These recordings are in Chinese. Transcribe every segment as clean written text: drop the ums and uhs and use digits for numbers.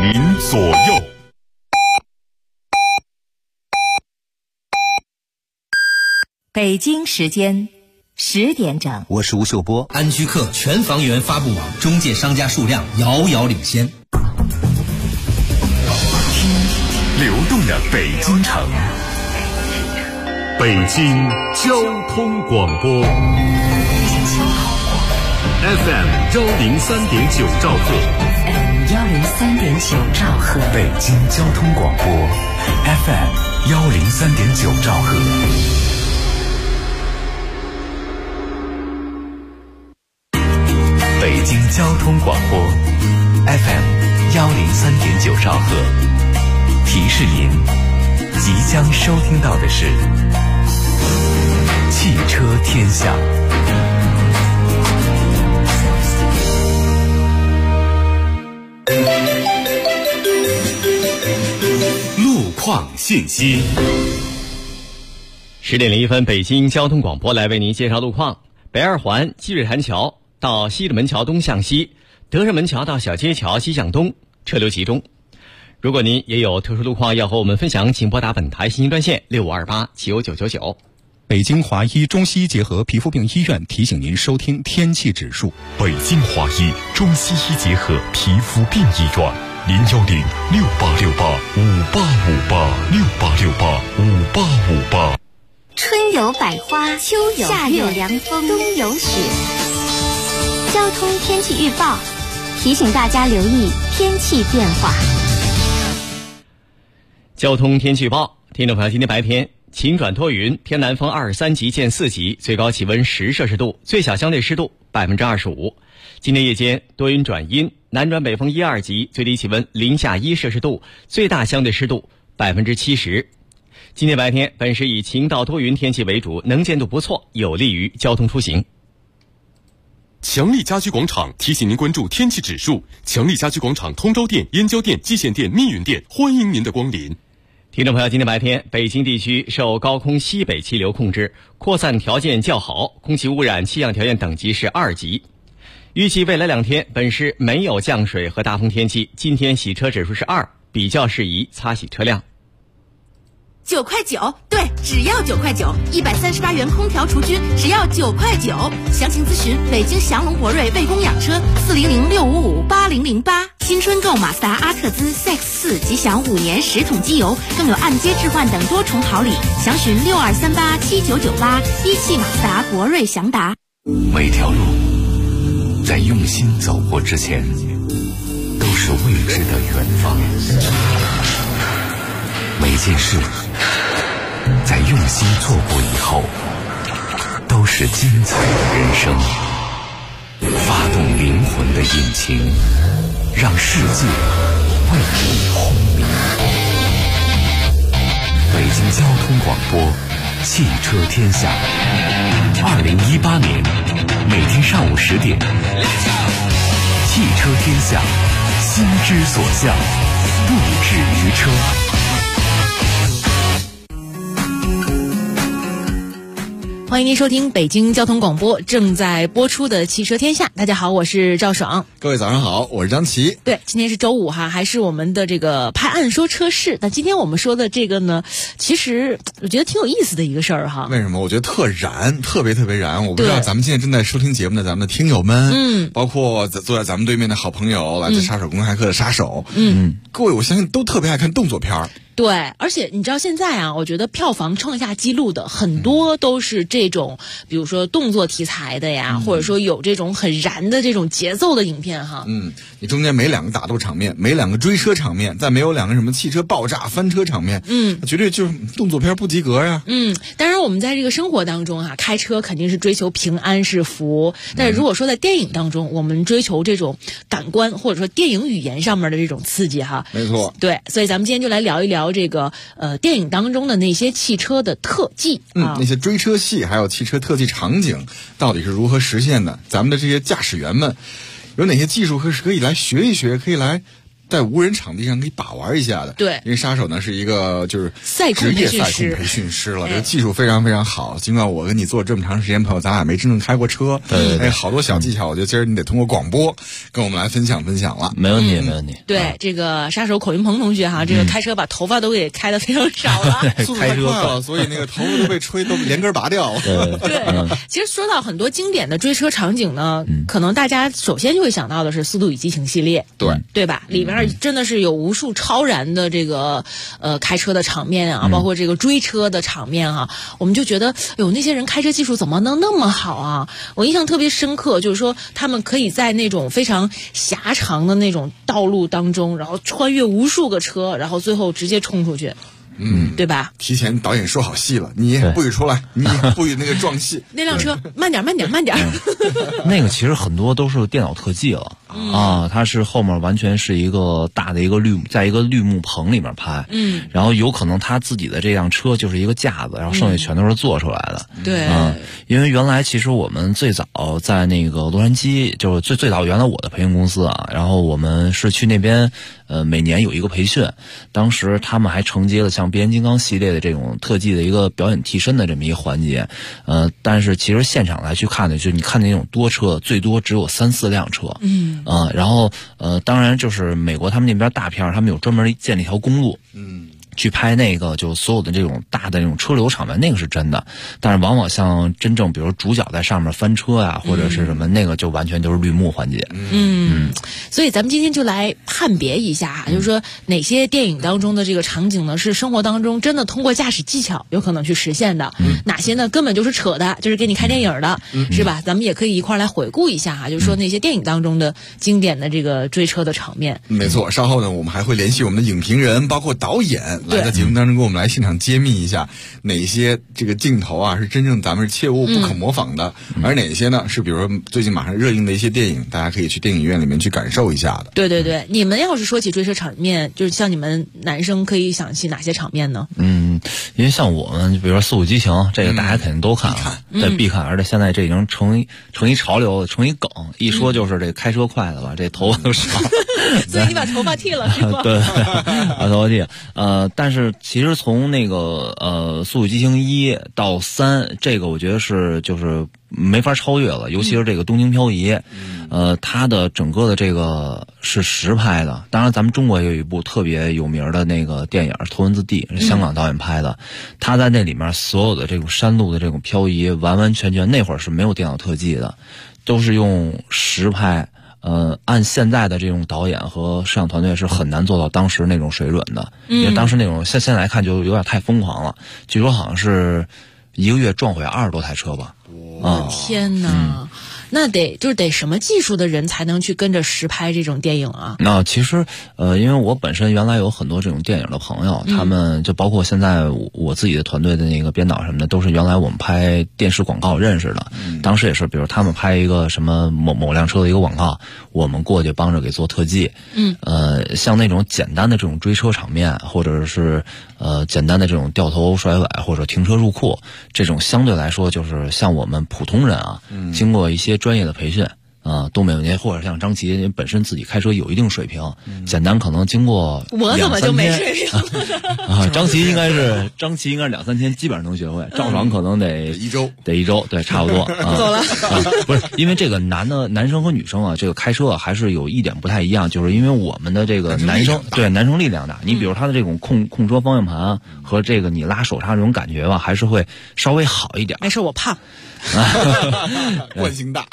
您左右。 北京时间10点整， 我是吴秀波。 安居客全房源发布网中介商家数量遥遥领先。 流动的北京城，北京交通广播 FM 103.9兆赫 103.9兆赫， 北京交通广播 FM 103.9兆赫。北京交通广播 FM 103.9兆赫，提示您即将收听到的是汽车天下。 路况信息。 10点01分，北京交通广播来为您介绍路况。北二环积水潭桥到西直门桥东向西，德胜门桥到小街桥西向东，车流集中。如果您也有特殊路况要和我们分享，请拨打本台信息专线6528-99999。 北京华医中西医结合皮肤病医院提醒您收听天气指数。 北京华医中西医结合皮肤病医院，010-6868-5858，6868-5858。 春有百花，秋有夏有凉风，冬有雪。交通天气预报提醒大家留意天气变化。 交通天气预报，听众朋友，今天白天晴转多云，偏南风23级见4级，最高气温10摄氏度，最小相对湿度25%。今天夜间多云转阴，南转北风1、2级，最低气温零下1摄氏度，最大相对湿度70%。今天白天本市以晴到多云天气为主，能见度不错，有利于交通出行。 强力家居广场提醒您关注天气指数。强力家居广场通州店、燕郊店、蓟县店、密云店，欢迎您的光临。 听众朋友，今天白天北京地区受高空西北气流控制，扩散条件较好，空气污染气象条件等级是2级。预计未来2天本市没有降水和大风天气，今天洗车指数是2，比较适宜擦洗车辆。 9块9，对，只要9块9，138元空调除菌，只要9块9。详情咨询北京祥龙博瑞为供养车400-655-8008。新春购马自达阿特兹 CX-4 即享5年10桶机油，更有按揭置换等多重好礼。详询62387998，一汽马自达博瑞祥达。 每条路在用心走过之前，都是未知的远方。每件事在用心做过以后，都是精彩的人生。发动灵魂的引擎，让世界为你轰鸣。北京交通广播，汽车天下。2018年每天上午10点，汽车天下，心之所向，不止于车。 欢迎您收听北京交通广播正在播出的汽车天下。大家好，我是赵爽。 各位早上好，我是张琪。 对，今天是周五哈，还是我们的这个拍案说车事。那今天我们说的这个呢，其实我觉得挺有意思的一个事儿哈。 为什么？我觉得特燃，特别燃。我不知道咱们现在正在收听节目的咱们的听友们，包括坐在咱们对面的好朋友，来自杀手公开课的杀手，各位我相信都特别爱看动作片儿。 对，而且你知道现在啊，我觉得票房创下纪录的很多都是这种，比如说动作题材的呀，或者说有这种很燃的这种节奏的影片哈。 你中间没2个打斗场面，没2个追车场面，再没有2个什么汽车爆炸翻车场面，绝对就是动作片不及格呀。 当然我们在这个生活当中开车肯定是追求平安是福，但是如果说在电影当中，我们追求这种感官或者说电影语言上面的这种刺激哈。 没错。 对，所以咱们今天就来聊一聊这个电影当中的那些汽车的特技那些追车戏还有汽车特技场景到底是如何实现的？咱们的这些驾驶员们有哪些技术是可以来学一学，可以来在无人场地上可以把玩一下的。 对， 因为杀手呢是一个就是职业赛控培训师了，这个技术非常非常好。尽管我跟你做这么长时间朋友，咱俩没真正开过车，好多小技巧，我觉得今儿你得通过广播跟我们来分享分享了。 没问题，没问题。 对，这个杀手口云鹏同学哈，这个开车把头发都给开得非常少了， 速度太快了，所以那个头发都被吹都连根拔掉了。 对，其实说到很多经典的追车场景呢，可能大家首先就会想到的是《速度与激情》系列，对吧？里边真的是有无数超燃的这个开车的场面啊，包括这个追车的场面啊，我们就觉得那些人开车技术怎么能那么好啊？我印象特别深刻，就是说他们可以在那种非常狭长的那种道路当中，然后穿越无数个车，然后最后直接冲出去。对吧？ 提前导演说好戏了，你不许出来，你不许那个撞戏。 那辆车慢点。 那个其实很多都是电脑特技了啊，它是后面完全是一个大的一个在一个绿幕棚里面拍，然后有可能他自己的这辆车就是一个架子，然后剩下全都是做出来的。 对， 因为原来其实我们最早在那个洛杉矶，就是最早原来我的培训公司啊，然后我们是去那边。每年有一个培训，当时他们还承接了像变形金刚系列的这种特技的一个表演替身的这么一个环节，但是其实现场来去看的，就是你看那种多车，最多只有3-4辆车，然后当然就是美国他们那边大片，他们有专门建了一条公路，去拍那个就所有的这种大的那种车流场面，那个是真的。但是往往像真正比如主角在上面翻车呀，或者是什么，那个就完全就是绿幕环节。 所以咱们今天就来判别一下，就是说哪些电影当中的这个场景呢是生活当中真的通过驾驶技巧有可能去实现的，哪些呢根本就是扯的，就是给你看电影的，是吧？咱们也可以一块来回顾一下就是说那些电影当中的经典的这个追车的场面。 没错，稍后呢我们还会联系我们的影评人，包括导演来在节目当中跟我们来现场揭秘一下哪些这个镜头啊是真正咱们是切勿不可模仿的，而哪些呢是比如说最近马上热映的一些电影，大家可以去电影院里面去感受一下的。 对，你们要是说起追车场面，就是像你们男生可以想起哪些场面呢？ 因为像我们比如说《速度与激情》，这个大家肯定都看了，对，必看，而且现在这已经成一潮流，成一梗，一说就是这开车快的吧，这头发都少了。 所以你把头发剃了是吗？ 对，把头发剃。但是其实从那个《速度与激情1》到3，这个我觉得是就是没法超越了，尤其是这个东京漂移，它的整个的这个是实拍的。当然咱们中国也有一部特别有名的那个电影《头文字 D》，是香港导演拍的，他在那里面所有的这种山路的这种漂移完完全全那会儿是没有电脑特技的，都是用实拍。按现在的这种导演和摄像团队是很难做到当时那种水准的，因为当时那种现在来看就有点太疯狂了。据说好像是一个月撞毁20多台车吧。 天哪！那得什么技术的人才能去跟着实拍这种电影啊？ 那其实因为我本身原来有很多这种电影的朋友，他们就包括现在我自己的团队的那个编导什么的，都是原来我们拍电视广告认识的。当时也是，比如他们拍一个什么某辆车的一个广告，我们过去帮着给做特技。像那种简单的这种追车场面，或者是简单的这种掉头甩尾或者停车入库，这种相对来说就是像我们普通人啊，经过一些专业的培训都没问题，或者像张琪本身自己开车有一定水平，简单可能经过我怎么就没水平啊？张琪应该是2-3天基本上能学会，赵爽可能得一周，对，差不多走了不是因为这个男生和女生啊，这个开车还是有一点不太一样，就是因为我们的这个男生力量大，你比如他的这种控车方向盘和这个你拉手刹这种感觉吧，还是会稍微好一点。 没事，我胖。 惯性大。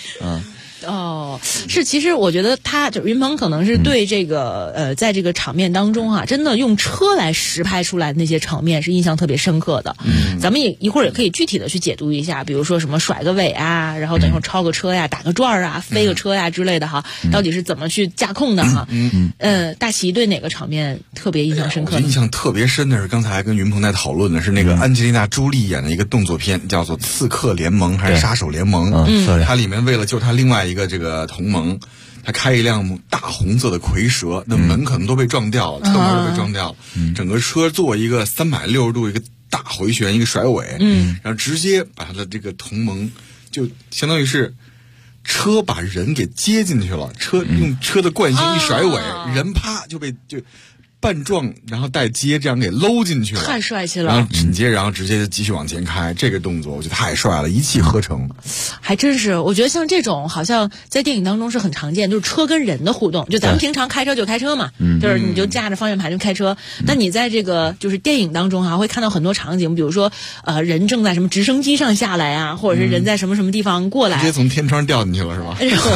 是，其实我觉得云鹏可能是对这个在这个场面当中啊，真的用车来实拍出来的那些场面是印象特别深刻的。咱们也一会儿也可以具体的去解读一下，比如说什么甩个尾啊，然后等一会儿超个车呀，打个转啊，飞个车呀之类的哈，到底是怎么去驾控的哈？大齐对哪个场面特别印象深刻？ 我印象特别深的是刚才跟云鹏在讨论的是那个安吉丽娜·朱莉演的一个动作片，叫做《刺客联盟》还是《杀手联盟》？它里面为了救他另外一个这个同盟，他开一辆大红色的蝰蛇，那门可能都被撞掉了，车门都被撞掉了，整个车做一个360度一个大回旋，一个甩尾，然后直接把他的这个同盟就相当于是车把人给接进去了，用车的惯性一甩尾，人啪就半撞，然后带接这样给搂进去了， 太帅气了。 然后紧接着，然后直接就继续往前开，这个动作我觉得太帅了，一气呵成。 还真是，我觉得像这种好像在电影当中是很常见，就是车跟人的互动。就咱们平常开车就开车嘛，就是你就架着方向盘就开车。但你在这个就是电影当中会看到很多场景，比如说人正在什么直升机上下来啊，或者是人在什么什么地方过来， 直接从天窗掉进去了是吧？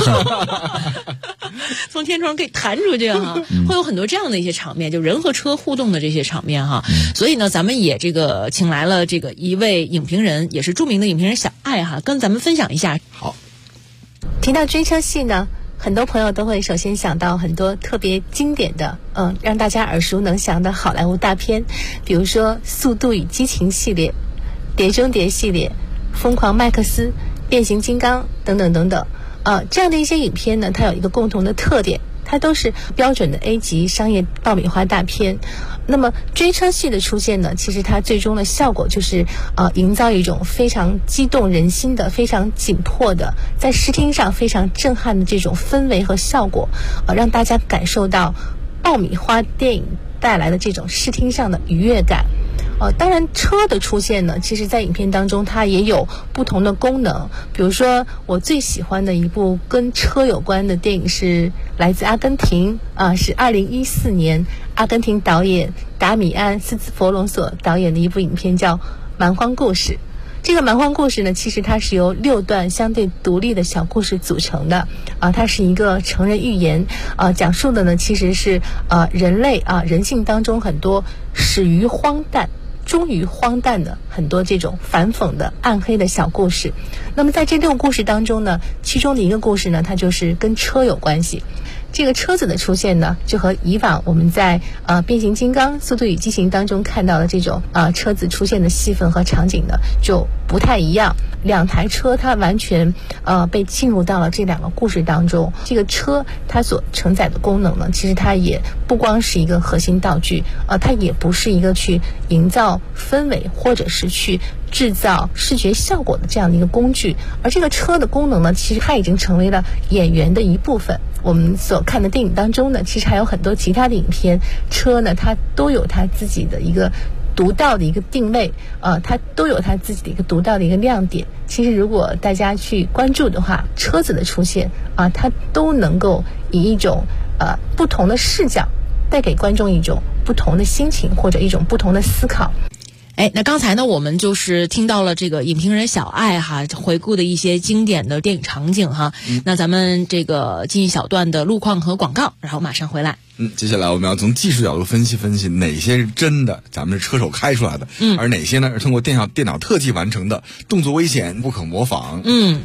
从天窗可以弹出去哈，会有很多这样的一些场面，就人和车互动的这些场面哈。所以呢，咱们也这个请来了这个一位影评人，也是著名的影评人小爱哈，跟咱们分享一下。 好， 提到追车戏呢，很多朋友都会首先想到很多特别经典的让大家耳熟能详的好莱坞大片，比如说《速度与激情》系列、《碟中谍》系列、《疯狂麦克斯》、《变形金刚》等等等等。这样的一些影片呢，它有一个共同的特点，它都是标准的 A 级商业爆米花大片。那么追车戏的出现呢，其实它最终的效果就是营造一种非常激动人心的、非常紧迫的，在视听上非常震撼的这种氛围和效果，让大家感受到爆米花电影带来的这种视听上的愉悦感。当然车的出现呢，其实在影片当中它也有不同的功能。比如说我最喜欢的一部跟车有关的电影是来自阿根廷是2014年阿根廷导演达米安·斯兹佛隆索导演的一部影片，叫《蛮荒故事》。这个蛮荒故事呢，其实它是由6段相对独立的小故事组成的它是一个成人寓言讲述的呢其实是人类人性当中很多始于荒诞终于荒诞的很多这种反讽的暗黑的小故事。那么在这6个故事当中呢，其中的一个故事呢，它就是跟车有关系。这个车子的出现呢，就和以往我们在变形金刚、速度与激情当中看到的这种车子出现的戏份和场景呢，就不太一样。2台车它完全被进入到了这2个故事当中。这个车它所承载的功能呢，其实它也不光是一个核心道具它也不是一个去营造氛围或者是去制造视觉效果的这样的一个工具。而这个车的功能呢，其实它已经成为了演员的一部分。我们所看的电影当中呢，其实还有很多其他的影片，车呢它都有它自己的一个独到的一个定位它都有它自己的一个独到的一个亮点。其实如果大家去关注的话，车子的出现它都能够以一种不同的视角带给观众一种不同的心情或者一种不同的思考。 那刚才呢，我们就是听到了这个影评人小爱回顾的一些经典的电影场景那咱们这个进一小段的路况和广告，然后马上回来。 接下来我们要从技术角度分析分析哪些是真的咱们是车手开出来的，而哪些呢是通过电脑特技完成的，动作危险不可模仿。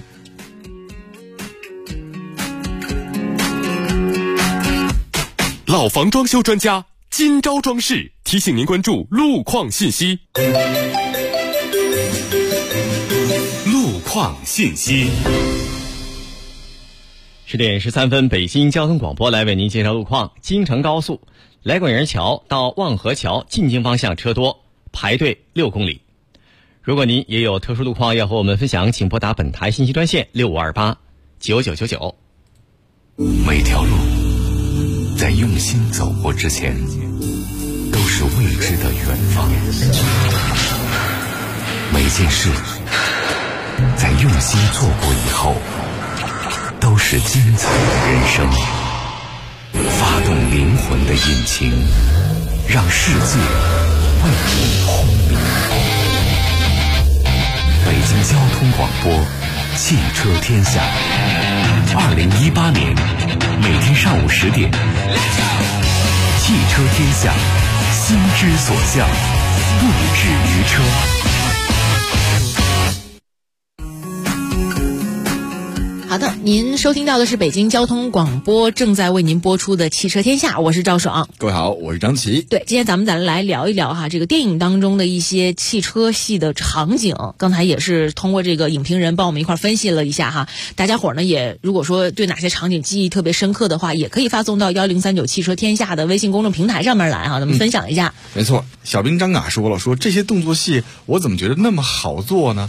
老房装修专家金招装饰提醒您关注路况信息。路况信息。 10点13分，北京交通广播来为您介绍路况。京承高速来广营桥到望河桥进京方向车多，排队6公里。如果您也有特殊路况要和我们分享，请拨打本台信息专线6528-9999。 每条路在用心走过之前，都是未知的远方。每件事在用心做过以后，都是精彩的人生。发动灵魂的引擎，让世界为你轰鸣。北京交通广播，汽车天下。2018年每天上午10点，汽车天下，心之所向，不止于车。 好的，您收听到的是北京交通广播正在为您播出的汽车天下，我是赵爽。 各位好，我是张琪。 对，今天咱们来聊一聊这个电影当中的一些汽车戏的场景。刚才也是通过这个影评人帮我们一块分析了一下大家伙呢也如果说对哪些场景记忆特别深刻的话，也可以发送到1039汽车天下的微信公众平台上面来咱们分享一下。 没错，小兵张嘎说了，说这些动作戏我怎么觉得那么好做呢？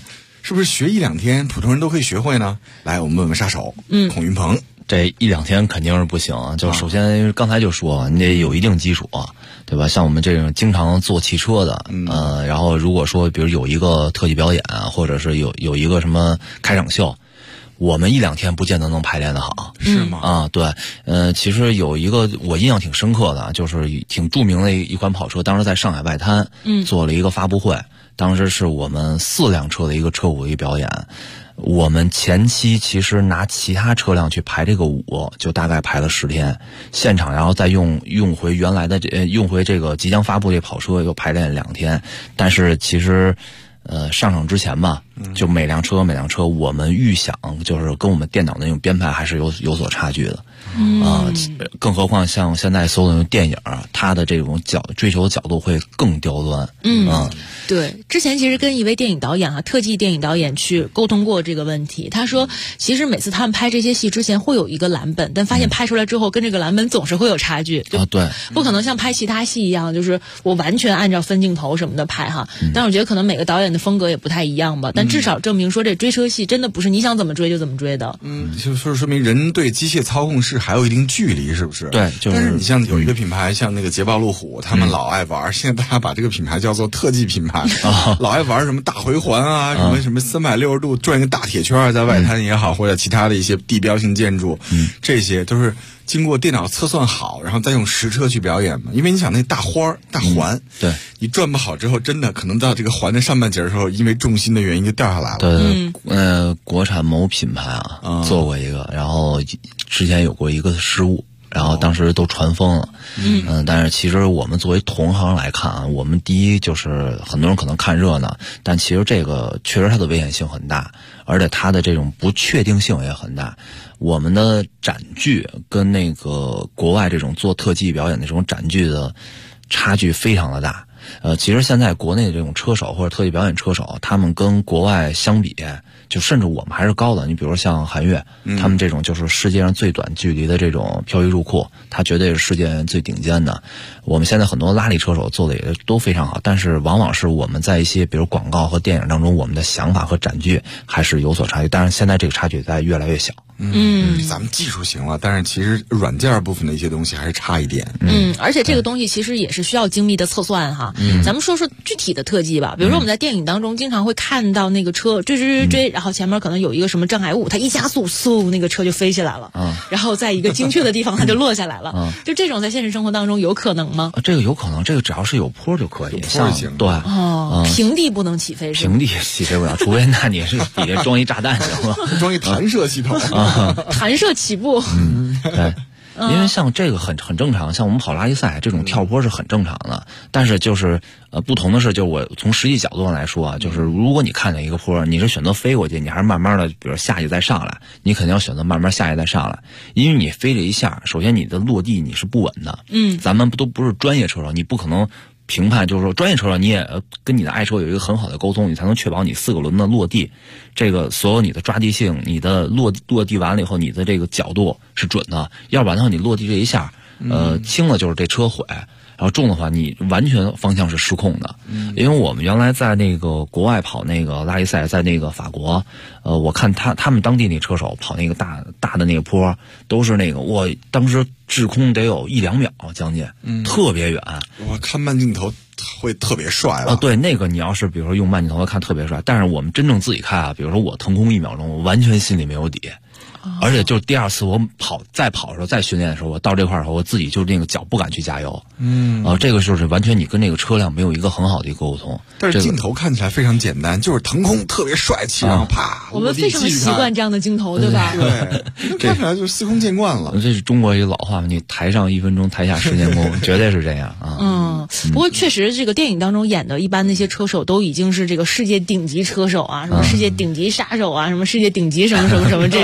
是不是学1-2天普通人都可以学会呢？来，我们问问杀手，孔云鹏。 这1-2天肯定是不行，就首先刚才就说你得有一定基础，对吧？像我们这种经常坐汽车的，然后如果说比如有一个特技表演，或者是有一个什么开场秀，我们1-2天不见得能排练得好， 是吗？ 对，其实有一个我印象挺深刻的，就是挺著名的一款跑车，当时在上海外滩，做了一个发布会，当时是我们4辆车的一个车舞的一个表演。我们前期其实拿其他车辆去排这个舞，就大概排了10天，现场然后再用回原来的用回这个即将发布这跑车又排练2天，但是其实上场之前吧，就每辆车我们预想就是跟我们电脑的那种编排还是有所差距的。更何况像现在所有的电影，它的这种追求的角度会更刁钻。 对，之前其实跟一位电影导演特技电影导演去沟通过这个问题。他说，其实每次他们拍这些戏之前会有一个蓝本，但发现拍出来之后跟这个蓝本总是会有差距。 对， 不可能像拍其他戏一样，就是我完全按照分镜头什么的拍哈。但我觉得可能每个导演的风格也不太一样吧。但至少证明说这追车戏真的不是你想怎么追就怎么追的。 就是说明人对机械操控是还有一定距离，是不是？ 对， 但是你像有一个品牌，像那个捷豹路虎，他们老爱玩，现在大家把这个品牌叫做特技品牌，老爱玩什么大回环啊，什么360度转一个大铁圈，在外滩也好，或者其他的一些地标性建筑，这些都是经过电脑测算好，然后再用实车去表演嘛。因为你想那大花大环， 对， 你转不好之后，真的可能到这个环的上半截的时候，因为重心的原因就掉下来了。 对，国产某品牌做过一个，然后之前有过一个失误，然后当时都传疯了。但是其实我们作为同行来看我们第一就是很多人可能看热闹，但其实这个确实它的危险性很大，而且它的这种不确定性也很大。我们的展具跟那个国外这种做特技表演的这种展具的差距非常的大。其实现在国内的这种车手或者特技表演车手，他们跟国外相比，就甚至我们还是高的。你比如说像韩越，他们这种就是世界上最短距离的这种漂移入库，它绝对是世界最顶尖的。我们现在很多拉力车手做的也都非常好，但是往往是我们在一些比如广告和电影当中，我们的想法和展具还是有所差距。但是现在这个差距在越来越小。 咱们技术行了，但是其实软件部分的一些东西还是差一点。 而且这个东西其实也是需要精密的测算哈。咱们说具体的特技吧，比如说我们在电影当中经常会看到那个车追，然后前面可能有一个什么障碍物，它一加速，嗖，那个车就飞起来了。然后在一个精确的地方它就落下来了。就这种在现实生活当中有可能吗？ 这个有可能，这个只要是有坡就可以。 坡行。 对。 平地不能起飞是吗？平地起飞不了，除非那你是底下装一炸弹行吗？ 装一弹射系统。 弹射起步。 对。因为像这个很正常，像我们跑拉力赛这种跳坡是很正常的，但是就是不同的是，就我从实际角度上来说就是如果你看见一个坡，你是选择飞过去，你还是慢慢的比如下去再上来，你肯定要选择慢慢下去再上来，因为你飞这一下，首先你的落地你是不稳的。咱们都不是专业车手，你不可能评判，就是说专业车手你也跟你的爱车有一个很好的沟通，你才能确保你4个轮的落地，这个所有你的抓地性，你的落地完了以后，你的这个角度是准的，要不然的话你落地这一下，轻了就是这车毁，然后重的话你完全方向是失控的。因为我们原来在那个国外跑那个拉力赛，在那个法国，我看他们当地那车手跑那个大的那个坡，都是那个我当时滞空得有1-2秒将近，特别远。 我看慢镜头会特别帅了。 对，那个你要是比如说用慢镜头看特别帅，但是我们真正自己看比如说我腾空1秒钟，我完全心里没有底。而且就是第2次我再跑的时候，再训练的时候，我到这块儿的时候，我自己就那个脚不敢去加油。这个就是完全你跟那个车辆没有一个很好的一个沟通。 但是镜头看起来非常简单，就是腾空特别帅气，然后啪， 我们非常习惯这样的镜头，对吧？ 对，看起来就是司空见惯了。 这是中国一老话嘛，你台上1分钟，台下10年功，绝对是这样啊。 不过确实，这个电影当中演的，一般那些车手都已经是这个世界顶级车手啊，什么世界顶级杀手啊，什么世界顶级什么什么什么这种的。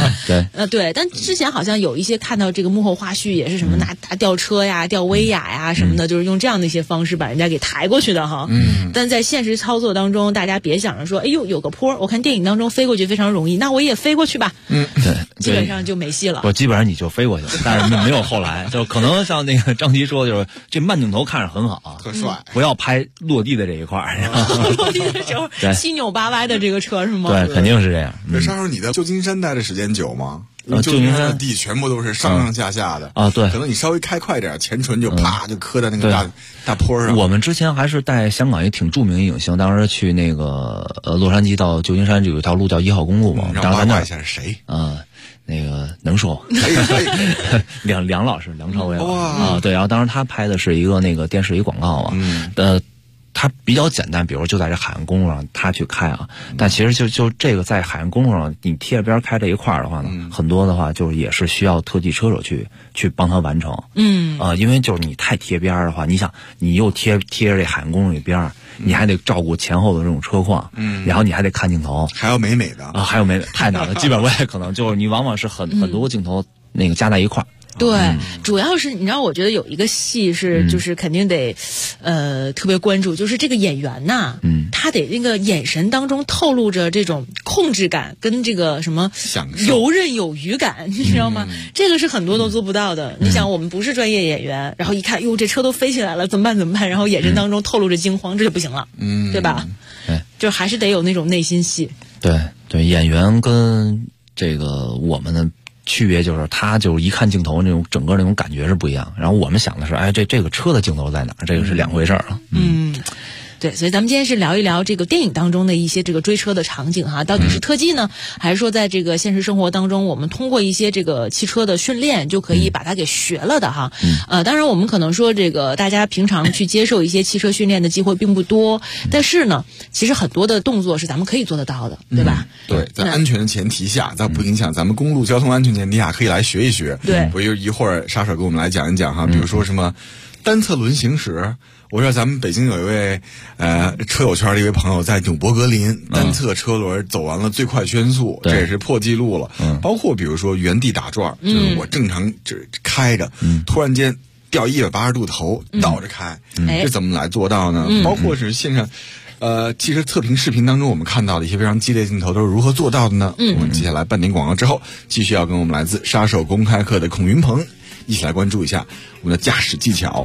对， 对，但之前好像有一些看到这个幕后花絮，也是什么拿吊车呀、吊威亚呀什么的，就是用这样的一些方式把人家给抬过去的哈。但在现实操作当中，大家别想着说，哎呦有个坡，我看电影当中飞过去非常容易，那我也飞过去吧。 对， 基本上就没戏了。 不，基本上你就飞过去了，但是没有后来，就可能像那个张琪说，就是这慢镜头看着很好， 特帅， 不要拍落地的这一块儿。 落地的时候七扭八歪的这个车是吗？ 对，肯定是这样。 这沙叔，你在旧金山待的时间久吗？ 旧金山的地全部都是上上下下的啊，对， 可能你稍微开快点，前唇就啪就磕在那个大坡上。 我们之前还是带香港一挺著名的影星，当时去那个洛杉矶到旧金山就有一条路叫1号公路嘛， 让八卦一下是谁？ 那个能说梁老师，梁朝伟啊， 对，然后当时他拍的是一个那个电视一广告嘛，它比较简单，比如就在这海岸公路上他去开啊，但其实就这个在海岸公路上你贴着边开这一块的话呢，很多的话就是也是需要特技车手去帮他完成。因为就是你太贴边的话，你想你又贴着这海岸公路边，你还得照顾前后的这种车况，然后你还得看镜头， 还要美的啊，还有美太难了，基本不太可能，就是你往往是很多个镜头那个加在一块。 对，主要是你知道，我觉得有一个戏是就是肯定得，特别关注，就是这个演员呐，他得那个眼神当中透露着这种控制感跟这个什么游刃有余感，你知道吗？这个是很多都做不到的。你想，我们不是专业演员，然后一看，哟，这车都飞起来了，怎么办？然后眼神当中透露着惊慌，这就不行了，对吧？就还是得有那种内心戏。 对，演员跟这个我们的区别就是，他就一看镜头那种整个那种感觉是不一样。然后我们想的是，哎，这个车的镜头在哪儿？这个是两回事儿了。 对，所以咱们今天是聊一聊这个电影当中的一些这个追车的场景哈，到底是特技呢，还是说在这个现实生活当中，我们通过一些这个汽车的训练就可以把它给学了的哈。当然我们可能说这个大家平常去接受一些汽车训练的机会并不多，但是呢，其实很多的动作是咱们可以做得到的，对吧？ 对，在安全的前提下，在不影响咱们公路交通安全前提下，可以来学一学。 对， 我一会儿沙手给我们来讲一讲哈，比如说什么单侧轮行驶。我知道咱们北京有一位车友圈的一位朋友在纽博格林单侧车轮走完了最快圈速，这也是破纪录了。包括比如说原地打转，就是我正常开着，突然间掉180度头倒着开，这怎么来做到呢？包括是线上汽车测评视频当中我们看到的一些非常激烈镜头都是如何做到的呢？我们接下来半点广告之后，继续要跟我们来自杀手公开课的孔云鹏一起来关注一下我们的驾驶技巧。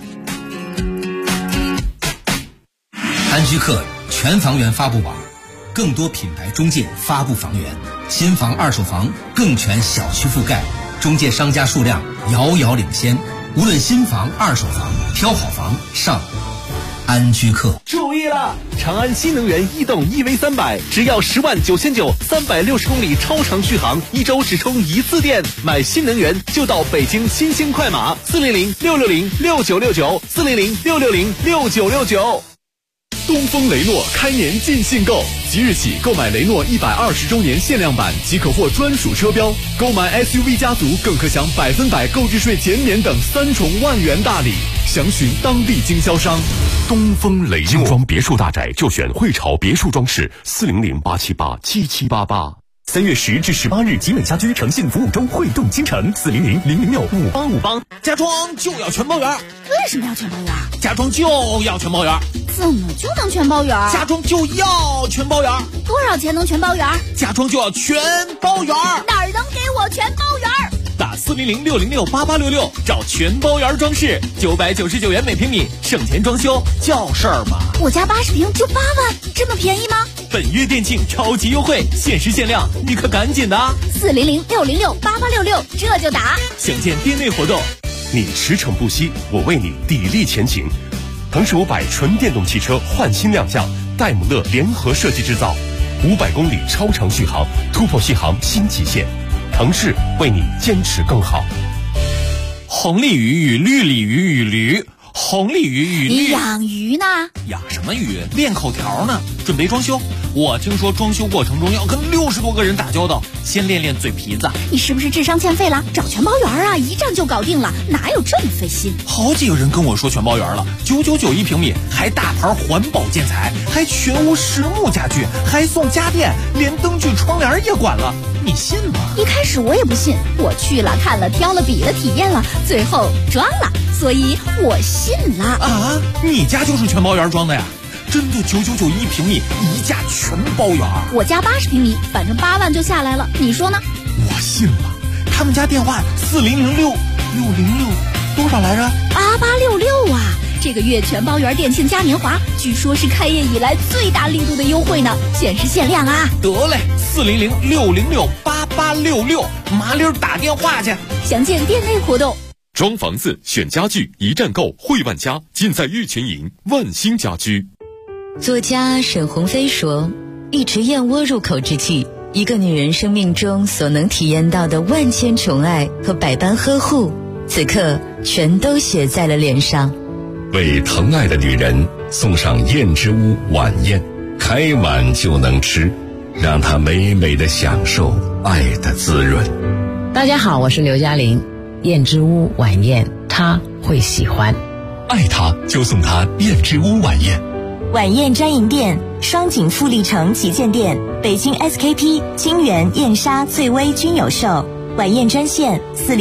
安居客全房源发布网，更多品牌中介发布房源，新房二手房更全小区覆盖，中介商家数量遥遥领先。无论新房二手房，挑好房上安居客。 注意了，长安新能源逸动 EV300，只要10.999，360公里超长续航，1周只充1次电。买新能源就到北京新兴快马400-660-6969，400-660-6969。 东风雷诺开年尽兴购，即日起购买雷诺120周年限量版即可获专属车标，购买 SUV 家族更可享100%购置税减免等3重万元大礼，详询当地经销商。 东风雷诺精装别墅大宅就选汇潮别墅装饰，400-878-7788。3月10至18日，集美家居诚信服务周汇动京城，400-006-5858。 家装就要全包圆。 为什么要全包圆？ 家装就要全包圆。 怎么就能全包圆？ 家装就要全包圆。 多少钱能全包圆？ 家装就要全包圆。 哪儿能给我全包圆？ 打400-606-8866，找全包圆装饰，999元每平米，省钱装修叫事儿嘛。 我家80平就8万，这么便宜吗？ 本月店庆超级优惠，限时限量，你可赶紧的 ！400-606-8866，这就打。 详见店内活动。 你驰骋不息，我为你砥砺前行。腾势500纯电动汽车焕新亮相，戴姆勒联合设计制造，500公里超长续航，突破续航新极限。腾势为你坚持更好。 红鲤鱼与绿鲤鱼与驴，红鲤鱼与绿。 你养鱼呢？ 养什么鱼？练口条呢。准备装修，我听说装修过程中要跟60多个人打交道，先练练嘴皮子。 你是不是智商欠费了？找全包圆啊，一站就搞定了，哪有这么费心？ 好几个人跟我说全包圆了，999一平米，还大牌环保建材，还全屋实木家具，还送家电，连灯具窗帘也管了。 你信吗？ 一开始我也不信，我去了看了挑了比了体验了，最后装了，所以我信了。 啊，你家就是全包圆装的呀？真的9991平米，一价全包圆。 我家80平米，反正8万就下来了，你说呢？ 我信了，他们家电话4006多少来着 ？8866啊！这个月全包圆店庆嘉年华，据说是开业以来最大力度的优惠呢，限时限量啊！ 得嘞，4006068866，麻溜打电话去。 详见店内活动。 装房子选家具，一站购汇万家，尽在玉泉营万兴家居。 作家沈鸿飞说，一池燕窝入口之际，一个女人生命中所能体验到的万千宠爱和百般呵护，此刻全都写在了脸上。 为疼爱的女人送上燕之屋晚宴，开碗就能吃，让她美美的享受爱的滋润。 大家好，我是刘嘉玲。燕之屋晚宴，她会喜欢。 爱她就送她燕之屋晚宴。 晚宴专营店：双井富力城旗舰店、北京 SKP、金源、燕莎、翠微均有售。晚宴专线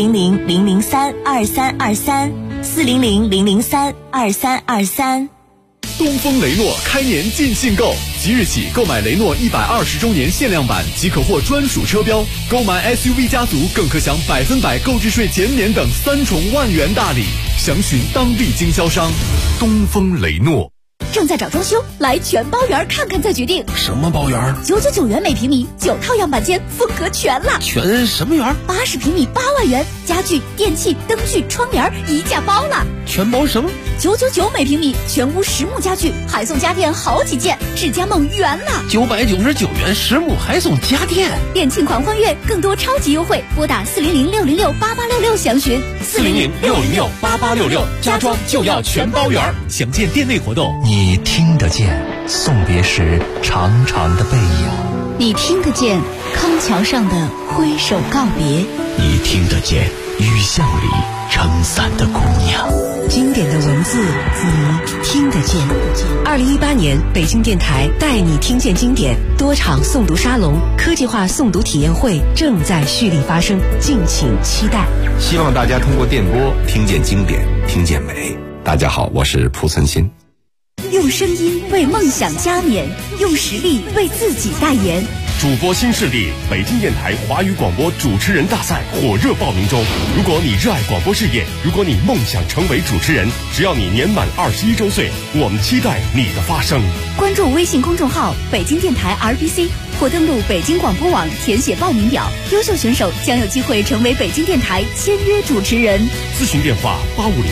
：400-003-2323，400-003-2323。 东风雷诺开年尽兴购，即日起购买雷诺120周年限量版即可获专属车标，购买 SUV 家族更可享100%购置税减免等3重万元大礼。详询当地经销商。 东风雷诺。 正在找装修，来全包圆看看再决定。 什么包圆 ？999元每平米，9套样板间，风格全了。 全什么圆 ？80平米8万元，家具、电器、灯具、窗帘一价包了。 全包什么 ？999每平米，全屋实木家具，还送家电好几件，智家梦圆了。 999元实木还送家电， 店庆狂欢月，更多超级优惠，拨打400-606-8866详询。 400-606-8866，家装就要全包圆。详见店内活动。 你听得见送别时长长的背影， 你听得见康桥上的挥手告别， 你听得见雨巷里撑伞的姑娘。 经典的文字，你听得见。2018年北京电台带你听见经典多场诵读沙龙、科技化诵读体验会正在蓄力发生，敬请期待。 希望大家通过电波听见经典，听见美。大家好，我是蒲存昕。 用声音为梦想加冕，用实力为自己代言。 主播新势力北京电台华语广播主持人大赛火热报名中。如果你热爱广播事业，如果你梦想成为主持人，只要你年满21周岁，我们期待你的发声。 关注微信公众号北京电台 RPC， 或登录北京广播网填写报名表，优秀选手将有机会成为北京电台签约主持人。 咨询电话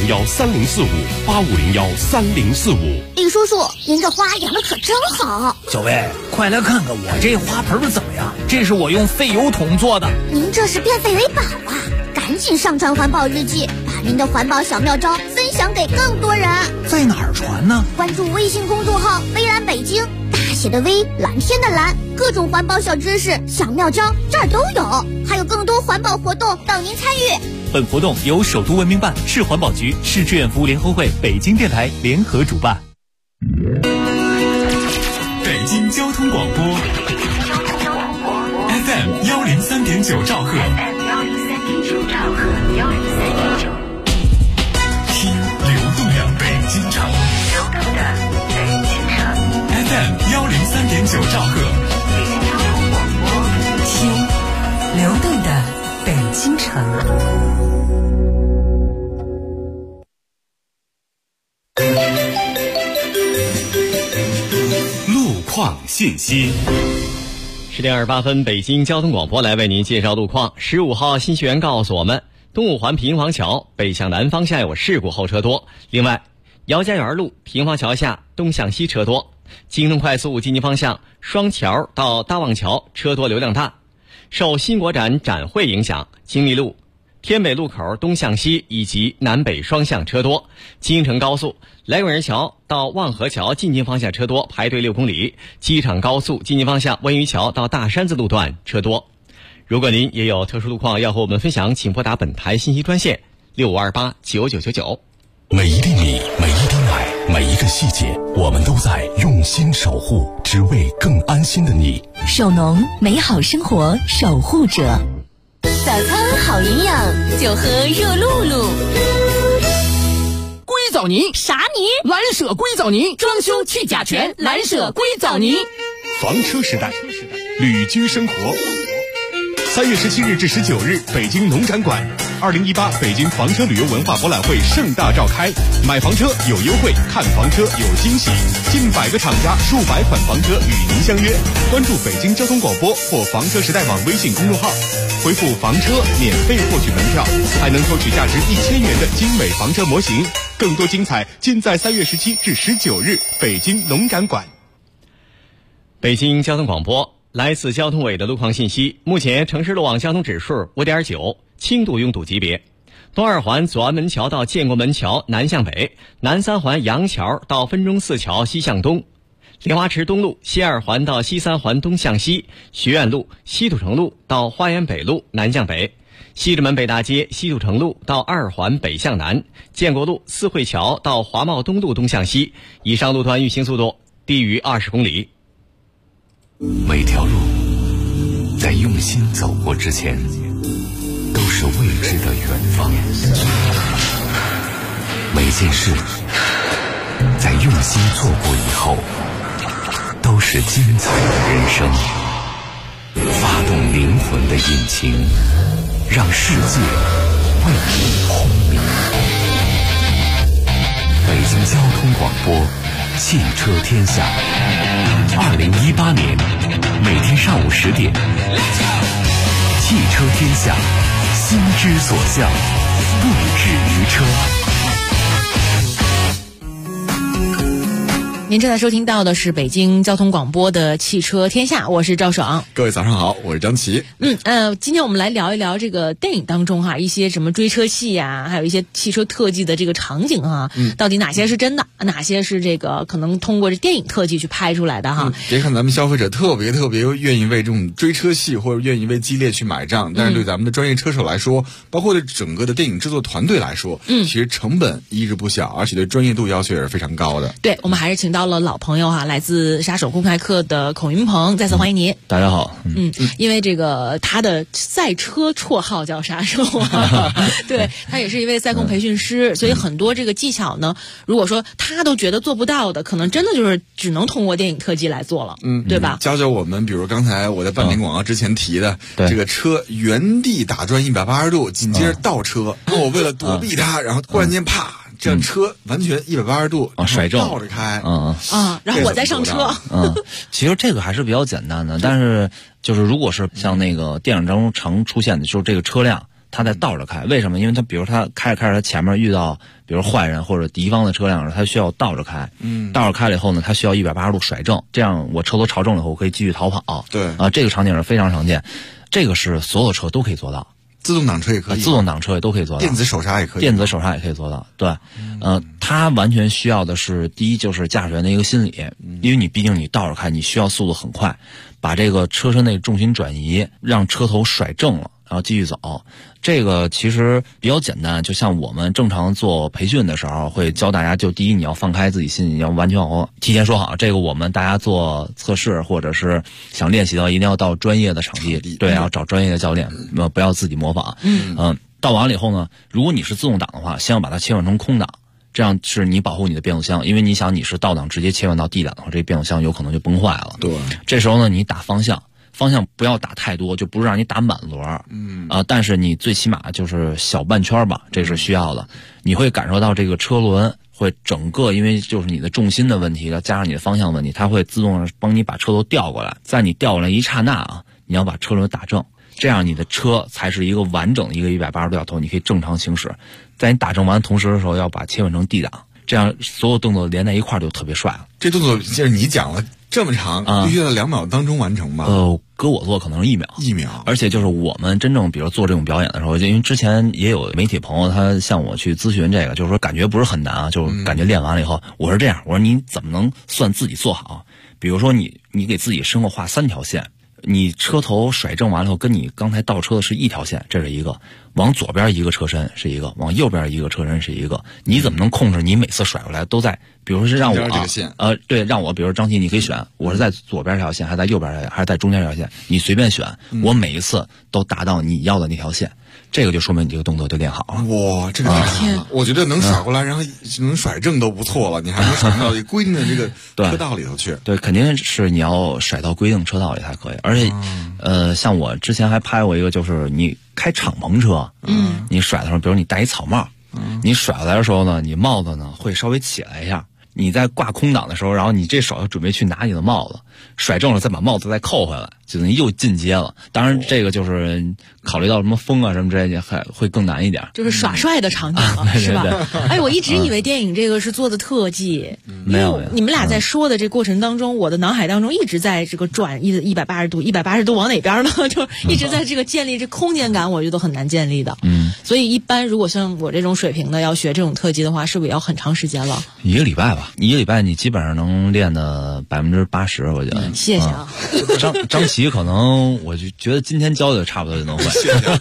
85013045，85013045。 李叔叔，您这花养的可真好。 小薇，快来看看我这花盆怎么样？这是我用废油桶做的。 您这是变废为宝啊！赶紧上传环保日记，把您的环保小妙招分享给更多人。 在哪儿传呢？ 关注微信公众号微蓝北京，大写的微，蓝天的蓝，各种环保小知识、小妙招这儿都有，还有更多环保活动等您参与。 本活动由首都文明办、市环保局、市志愿服务联合会、北京电台联合主办。 北京交通广播 FM 103.9兆赫，听流动的北京城，FM 103.9兆赫， 听流动的北京城。 路况信息。 10点28分，北京交通广播来为您介绍路况。15号信息员告诉我们，东五环平房桥北向南方向有事故后车多。另外，姚家园路平房桥下东向西车多。京通快速进京方向双桥到大望桥车多流量大。受新国展展会影响，京密路天北路口东向西以及南北双向车多。京承高速来广人桥到望河桥进京方向车多，排队6公里。机场高速进京方向温榆桥到大山子路段车多。如果您也有特殊路况要和我们分享，请拨打本台信息专线6528999999。 每一粒米，每一滴奶，每一个细节，我们都在用心守护，只为更安心的你。 手农，美好生活守护者。早餐好营养，就喝热露露。 硅藻泥啥泥？ 蓝舍硅藻泥，装修去甲醛，蓝舍硅藻泥。 房车时代，旅居生活。3月17日至19日，北京农展馆，2018北京房车旅游文化博览会盛大召开。买房车有优惠，看房车有惊喜，近100个厂家，数百款房车与您相约。关注北京交通广播或房车时代网微信公众号，回复房车免费获取门票，还能抽取价值1000元的精美房车模型。更多精彩尽在3月17至19日北京农展馆。 北京交通广播，来自交通委的路况信息。目前城市路网交通指数5.9，轻度拥堵级别。东二环左安门桥到建国门桥南向北，南三环杨桥到分钟寺桥西向东，莲花池东路西二环到西三环东向西，学院路西土城路到花园北路南向北，西直门北大街西土城路到二环北向南，建国路四惠桥到华贸东路东向西。以上路段运行速度低于20公里。 每条路在用心走过之前，都是未知的远方。每件事在用心做过以后，都是精彩的人生。发动灵魂的引擎，让世界为你轰鸣。北京交通广播，汽车天下。2018年每天上午10点，汽车天下，心之所向，不止于车。 您正在收听到的是北京交通广播的汽车天下，我是赵爽。 各位早上好，我是张琪。 今天我们来聊一聊这个电影当中一些什么追车戏呀，还有一些汽车特技的这个场景到底哪些是真的，哪些是这个可能通过这电影特技去拍出来的别看咱们消费者特别愿意为这种追车戏或者愿意为激烈去买账，但是对咱们的专业车手来说，包括对整个的电影制作团队来说，其实成本一日不小，而且对专业度要求也是非常高的。 对，我们还是请到了老朋友来自杀手公开课的孔云鹏，再次欢迎您。 大家好。 因为这个他的赛车绰号叫杀手对，他也是一位赛控培训师，所以很多这个技巧呢，如果说他都觉得做不到的，可能真的就是只能通过电影特技来做了，对吧？ 教教我们，比如刚才我在半点广告之前提的，这个车原地打转180度，紧接着倒车，然后我为了躲避它，然后突然间啪，这样车完全180度甩正倒着开， 然后我再上车。 其实这个还是比较简单的，但是就是如果是像那个电影当中常出现的，就是这个车辆它在倒着开，为什么？因为它比如它开着它前面遇到比如坏人或者敌方的车辆，它需要倒着开，倒着开了以后呢，它需要180度甩正，这样我车头朝正了以后，我可以继续逃跑。 对这个场景是非常常见，这个是所有车都可以做到。 自动挡车也可以， 自动挡车也都可以做到， 电子手刹也可以， 电子手刹也可以做到。对，它完全需要的是第一就是驾驶员的一个心理，因为你毕竟你倒着开，你需要速度很快，把这个车身内重心转移，让车头甩正了，然后继续走。这个其实比较简单，就像我们正常做培训的时候会教大家，就第一你要放开自己心，你要完全提前说好，这个我们大家做测试或者是想练习的话，一定要到专业的场地，对，要找专业的教练，不要自己模仿。倒完了以后呢，如果你是自动挡的话，先要把它切换成空档，这样是你保护你的变速箱，因为你想你是倒档直接切换到 D 档的话，这变速箱有可能就崩坏了。 对， 这时候呢，你打方向不要打太多，就不是让你打满轮，但是你最起码就是小半圈吧，这是需要的。你会感受到这个车轮会整个，因为就是你的重心的问题了，加上你的方向问题，它会自动帮你把车头调过来，在你调过来一刹那你要把车轮打正，这样你的车才是一个完整的一个180度掉头，你可以正常行驶。在你打正完同时的时候，要把切换成 D 档，这样所有动作连在一块儿就特别帅了。 这动作就是你讲了这么长，必须在2秒当中完成吧？ 搁我做可能是1秒，而且就是我们真正比如做这种表演的时候，因为之前也有媒体朋友他向我去咨询这个，就是说感觉不是很难就是感觉练完了以后，我是这样，我说你怎么能算自己做好？比如说你给自己身后画3条线，你车头甩正完了以后，跟你刚才倒车的是一条线，这是一个。 往左边一个车身是一个，往右边一个车身是一个，你怎么能控制你每次甩过来都在，比如说是让我对，让我比如说张琪你可以选，我是在左边这条线，还是在右边还是在中间这条线，你随便选，我每一次都达到你要的那条线。这个就说明你这个动作就练好了。 哇，这个太难了！我觉得能甩过来，然后能甩正都不错了，你还能甩到规定的这个车道里头去。 对，肯定是你要甩到规定车道里才可以。而且，像我之前还拍过一个，就是你开敞篷车，你甩的时候，比如你戴一草帽，你甩过来的时候呢，你帽子呢会稍微起来一下。你在挂空挡的时候，然后你这手要准备去拿你的帽子，甩正了再把帽子再扣回来，就等于又进阶了。当然，这个就是考虑到什么风啊什么之类的，还会更难一点。 就是耍帅的场景了，是吧？哎，我一直以为电影这个是做的特技， 没有。 你们俩在说的这过程当中，我的脑海当中一直在这个转180度，180度往哪边呢？就一直在这个建立这空间感，我觉得很难建立的。所以一般如果像我这种水平的要学这种特技的话，是不是也要很长时间了 ？1个礼拜吧。1个礼拜你基本上能练的80%，我觉得。 谢谢啊。 张琪可能我就觉得今天教的差不多就能会。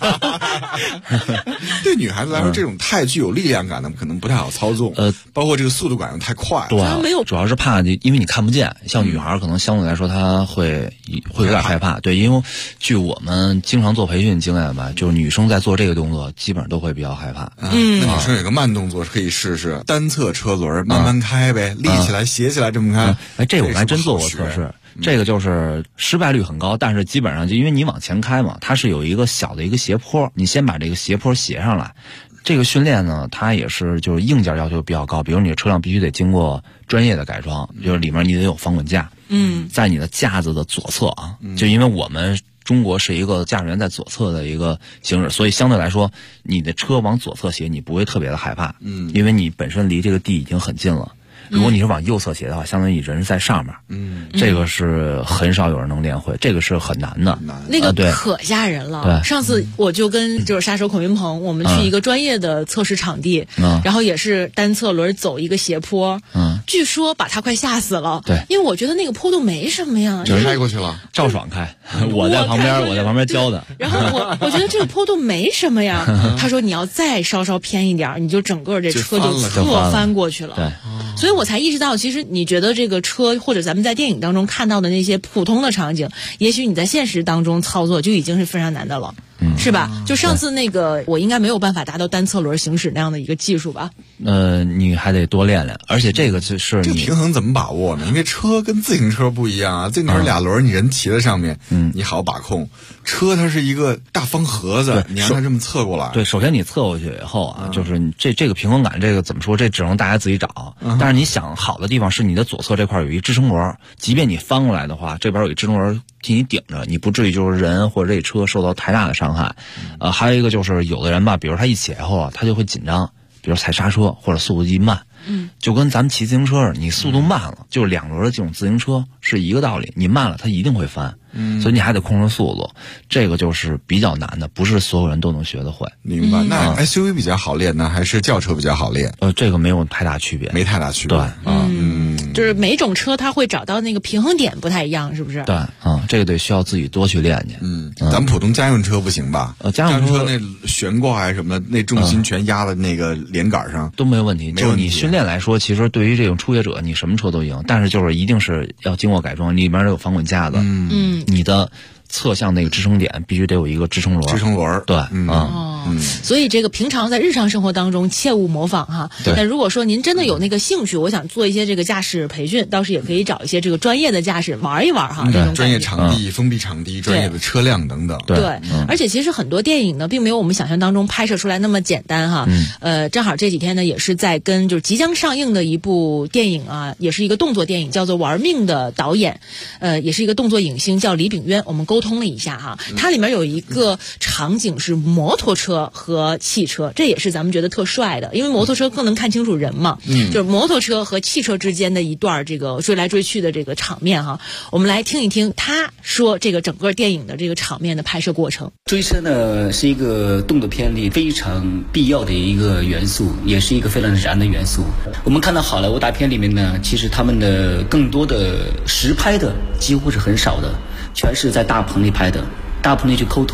对女孩子来说，这种太具有力量感的可能不太好操纵。包括这个速度感太快。 对， 没有， 主要是怕你，因为你看不见。像女孩可能相对来说她会有点害怕。对，因为据我们经常做培训经验吧，就是女生在做这个动作，基本上都会比较害怕。 那女生有个慢动作可以试试，单侧车轮慢慢开呗，立起来、斜起来这么开。 哎，这个我还真做过测试。这个就是失败率很高，但是基本上就因为你往前开嘛，它是有一个小的一个斜坡，你先把这个斜坡斜上来。这个训练呢，它也是就是硬件要求比较高，比如你的车辆必须得经过专业的改装，就是里面你得有防滚架。在你的架子的左侧啊，就因为我们中国是一个驾驶员在左侧的一个行驶，所以相对来说，你的车往左侧斜，你不会特别的害怕。因为你本身离这个地已经很近了。如果你是往右侧斜的话，相当于人是在上面。这个是很少有人能练会，这个是很难的。 那个可吓人了。 对， 上次我就跟就是杀手孔云鹏，我们去一个专业的测试场地，然后也是单侧轮走一个斜坡。据说把他快吓死了。 对， 因为我觉得那个坡度没什么呀， 就开过去了， 赵爽开，我在旁边教的。 然后我觉得这个坡度没什么呀。他说你要再稍稍偏一点，你就整个这车就侧翻过去了。 对。 所以我才意识到，其实你觉得这个车或者咱们在电影当中看到的那些普通的场景，也许你在现实当中操作就已经是非常难的了。是吧？就上次那个，我应该没有办法达到单侧轮行驶那样的一个技术吧？ 你还得多练练，而且这个就是这个平衡怎么把握呢？因为车跟自行车不一样啊，自行车俩轮你人骑在上面，你好把控；车它是一个大方盒子，你让它这么侧过来。 对，首先你侧过去以后啊，就是这个平衡感，这个怎么说？这只能大家自己找。但是你想好的地方是你的左侧这块有一支撑轮，即便你翻过来的话，这边有一支撑轮替你顶着，你不至于就是人或者这车受到太大的伤害。还有一个就是有的人吧，比如他一起来后啊，他就会紧张，比如踩刹车或者速度一慢，就跟咱们骑自行车，你速度慢了，就是两轮的这种自行车是一个道理，你慢了它一定会翻。所以你还得控制速度，这个就是比较难的，不是所有人都能学得会。 明白？那 SUV 比较好练呢，还是轿车比较好练？ 这个没有太大区别， 没太大区别。 对， 就是每种车它会找到那个平衡点不太一样，是不是？ 对，这个得需要自己多去练去。 咱们普通家用车不行吧？ 家用车那悬挂呀什么的，那重心全压在那个连杆上都没有问题。就是你训练来说，其实对于这种初学者，你什么车都赢，但是就是一定是要经过改装，里面有防滚架子。你的侧向那个支撑点必须得有一个支撑轮。对， 所以这个平常在日常生活当中切勿模仿哈。但如果说您真的有那个兴趣，我想做一些这个驾驶培训，倒是也可以找一些这个专业的驾驶玩一玩哈。这种专业场地、封闭场地、专业的车辆等等。 对，而且其实很多电影呢，并没有我们想象当中拍摄出来那么简单哈。正好这几天呢，也是在跟就是即将上映的一部电影啊，也是一个动作电影，叫做《玩命》的导演，也是一个动作影星，叫李炳渊。我们沟通了一下哈，它里面有一个场景是摩托车和汽车，这也是咱们觉得特帅的，因为摩托车更能看清楚人嘛。就是摩托车和汽车之间的一段这个追来追去的这个场面哈。我们来听一听他说这个整个电影的这个场面的拍摄过程。 追车呢是一个动作片里非常必要的一个元素，也是一个非常燃的元素。我们看到好莱坞大片里面呢，其实他们的更多的实拍的几乎是很少的，全是在大棚里拍的，大棚里去抠图。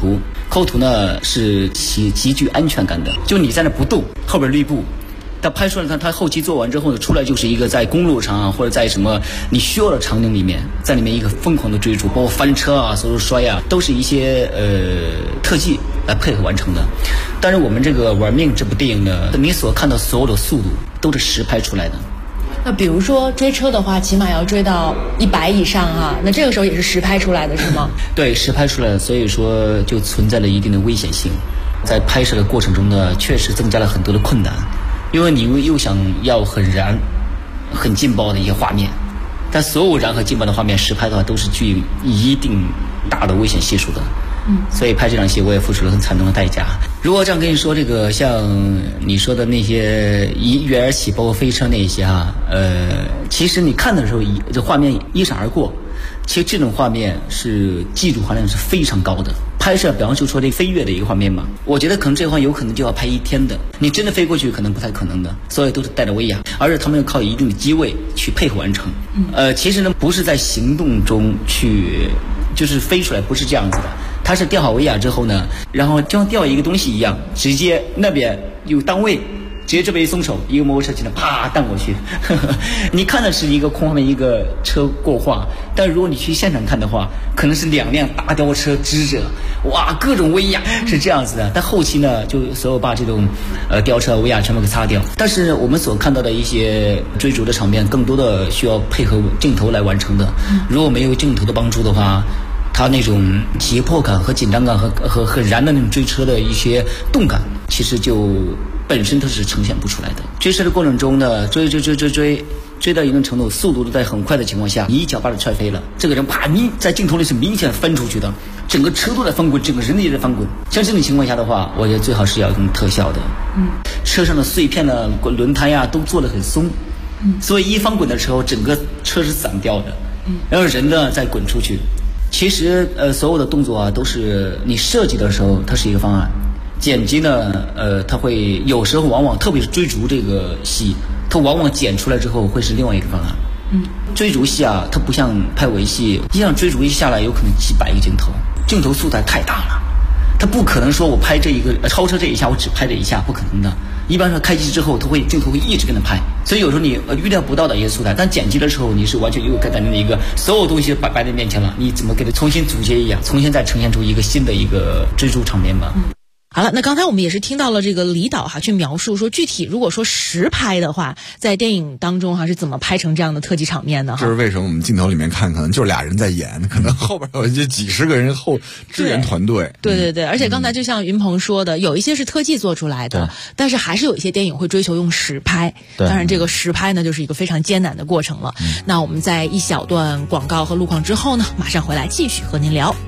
抠图呢是极具安全感的，就你在那不动，后边绿布。他拍出来，他后期做完之后呢，出来就是一个在公路上啊，或者在什么你需要的场景里面，在里面一个疯狂的追逐，包括翻车啊、手摔啊，都是一些特技来配合完成的。但是我们这个玩命这部电影呢，你所看到所有的速度都是实拍出来的。 那比如说追车的话，起码要追到100以上啊，那这个时候也是实拍出来的是吗？ 对，实拍出来的，所以说就存在了一定的危险性。在拍摄的过程中呢，确实增加了很多的困难。因为你又想要很燃、很劲爆的一些画面，但所有燃和劲爆的画面实拍的话都是具有一定大的危险系数的。所以拍这场戏我也付出了很惨重的代价。如果这样跟你说，这个像你说的那些一跃而起，包括飞车那些其实你看的时候，这画面一闪而过。其实这种画面是技术含量是非常高的。拍摄，比方说这飞跃的一个画面嘛，我觉得可能这话有可能就要拍1天的，你真的飞过去可能不太可能的，所以都是带着威亚，而且他们要靠一定的机位去配合完成。其实呢，不是在行动中去，就是飞出来，不是这样子的。它是吊好威亚之后呢，然后就像吊一个东西一样，直接那边有单位。直接这边一松手，一个摩托车进来，啪弹过去。你看的是一个空画面，一个车过画，但如果你去现场看的话，可能是2辆大吊车支着，哇，各种威亚是这样子的。但后期呢，就所有把这种吊车威亚全部给擦掉。但是我们所看到的一些追逐的场面，更多的需要配合镜头来完成的。如果没有镜头的帮助的话，它那种急迫感和紧张感和很燃的那种追车的一些动感，其实就本身它是呈现不出来的。追车的过程中呢，追到一定程度，速度都在很快的情况下，你一脚把它踹飞了，这个人啪，你在镜头里是明显翻出去的，整个车都在翻滚，整个人也在翻滚。像这种情况下的话，我觉得最好是要用特效的。车上的碎片呢、轮胎啊都做得很松，所以一翻滚的时候，整个车是散掉的，然后人呢再滚出去。其实所有的动作啊，都是你设计的时候，它是一个方案。剪辑呢，它会有时候往往，特别是追逐这个戏，它往往剪出来之后会是另外一个方案。追逐戏啊，它不像拍尾戏，一样追逐一下来有可能几百个镜头，镜头素材太大了，它不可能说我拍这一个超车这一下，我只拍这一下，不可能的。一般说开机之后，镜头会一直跟着拍，所以有时候你预料不到的一些素材，但剪辑的时候你是完全又在那一个所有东西摆在面前了，你怎么给它重新组接一样，重新再呈现出一个新的一个追逐场面吧。 好了，那刚才我们也是听到了这个李导去描述说，具体如果说实拍的话，在电影当中是怎么拍成这样的特技场面的。 这是为什么我们镜头里面看可能就是俩人在演，可能后边有几十个人后支援团队。 对，而且刚才就像云鹏说的，有一些是特技做出来的，但是还是有一些电影会追求用实拍。当然这个实拍呢就是一个非常艰难的过程了。那我们在一小段广告和路况之后呢，马上回来继续和您聊。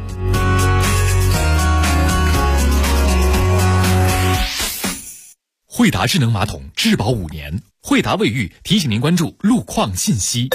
惠达智能马桶质保5年，惠达卫浴提醒您关注路况信息。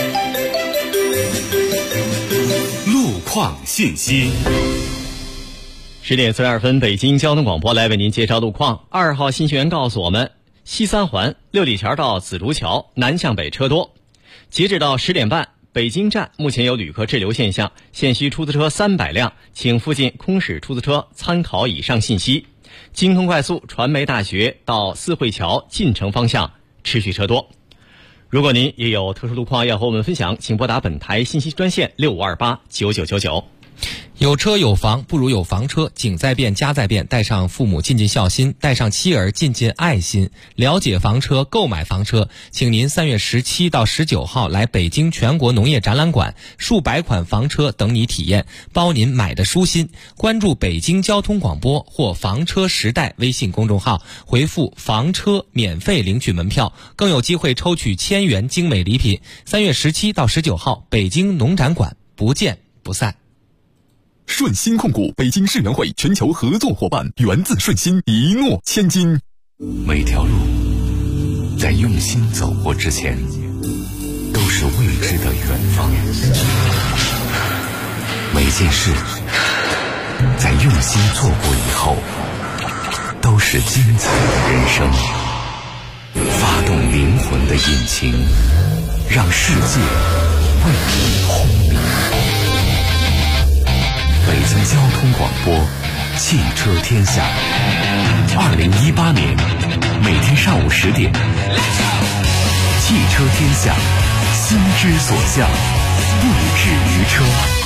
路况信息。 10点42分，北京交通广播来为您介绍路况。2号信息员告诉我们，西三环六里桥到紫竹桥南向北车多。截止到10点半，北京站目前有旅客滞留现象，现需出租车300辆，请附近空驶出租车参考以上信息。京通快速传媒大学到四惠桥进城方向持续车多。如果您也有特殊路况要和我们分享，请拨打本台信息专线65289999。 有车有房不如有房车，景在变家在变，带上父母尽尽孝心，带上妻儿尽尽爱心。了解房车，购买房车，请您3月17到19号来北京全国农业展览馆，数百款房车等你体验，包您买的舒心。关注北京交通广播或房车时代微信公众号，回复房车免费领取门票，更有机会抽取1000元精美礼品。3月17到19号北京农展馆，不见不散。 顺鑫控股北京世园会全球合作伙伴，源自顺鑫，一诺千金。 每条路在用心走过之前，都是未知的远方。每件事在用心做过以后，都是精彩的人生。发动灵魂的引擎，让世界为你轰鸣。北京交通广播汽车天下。2018年每天上午10点，汽车天下，心之所向，不止于车。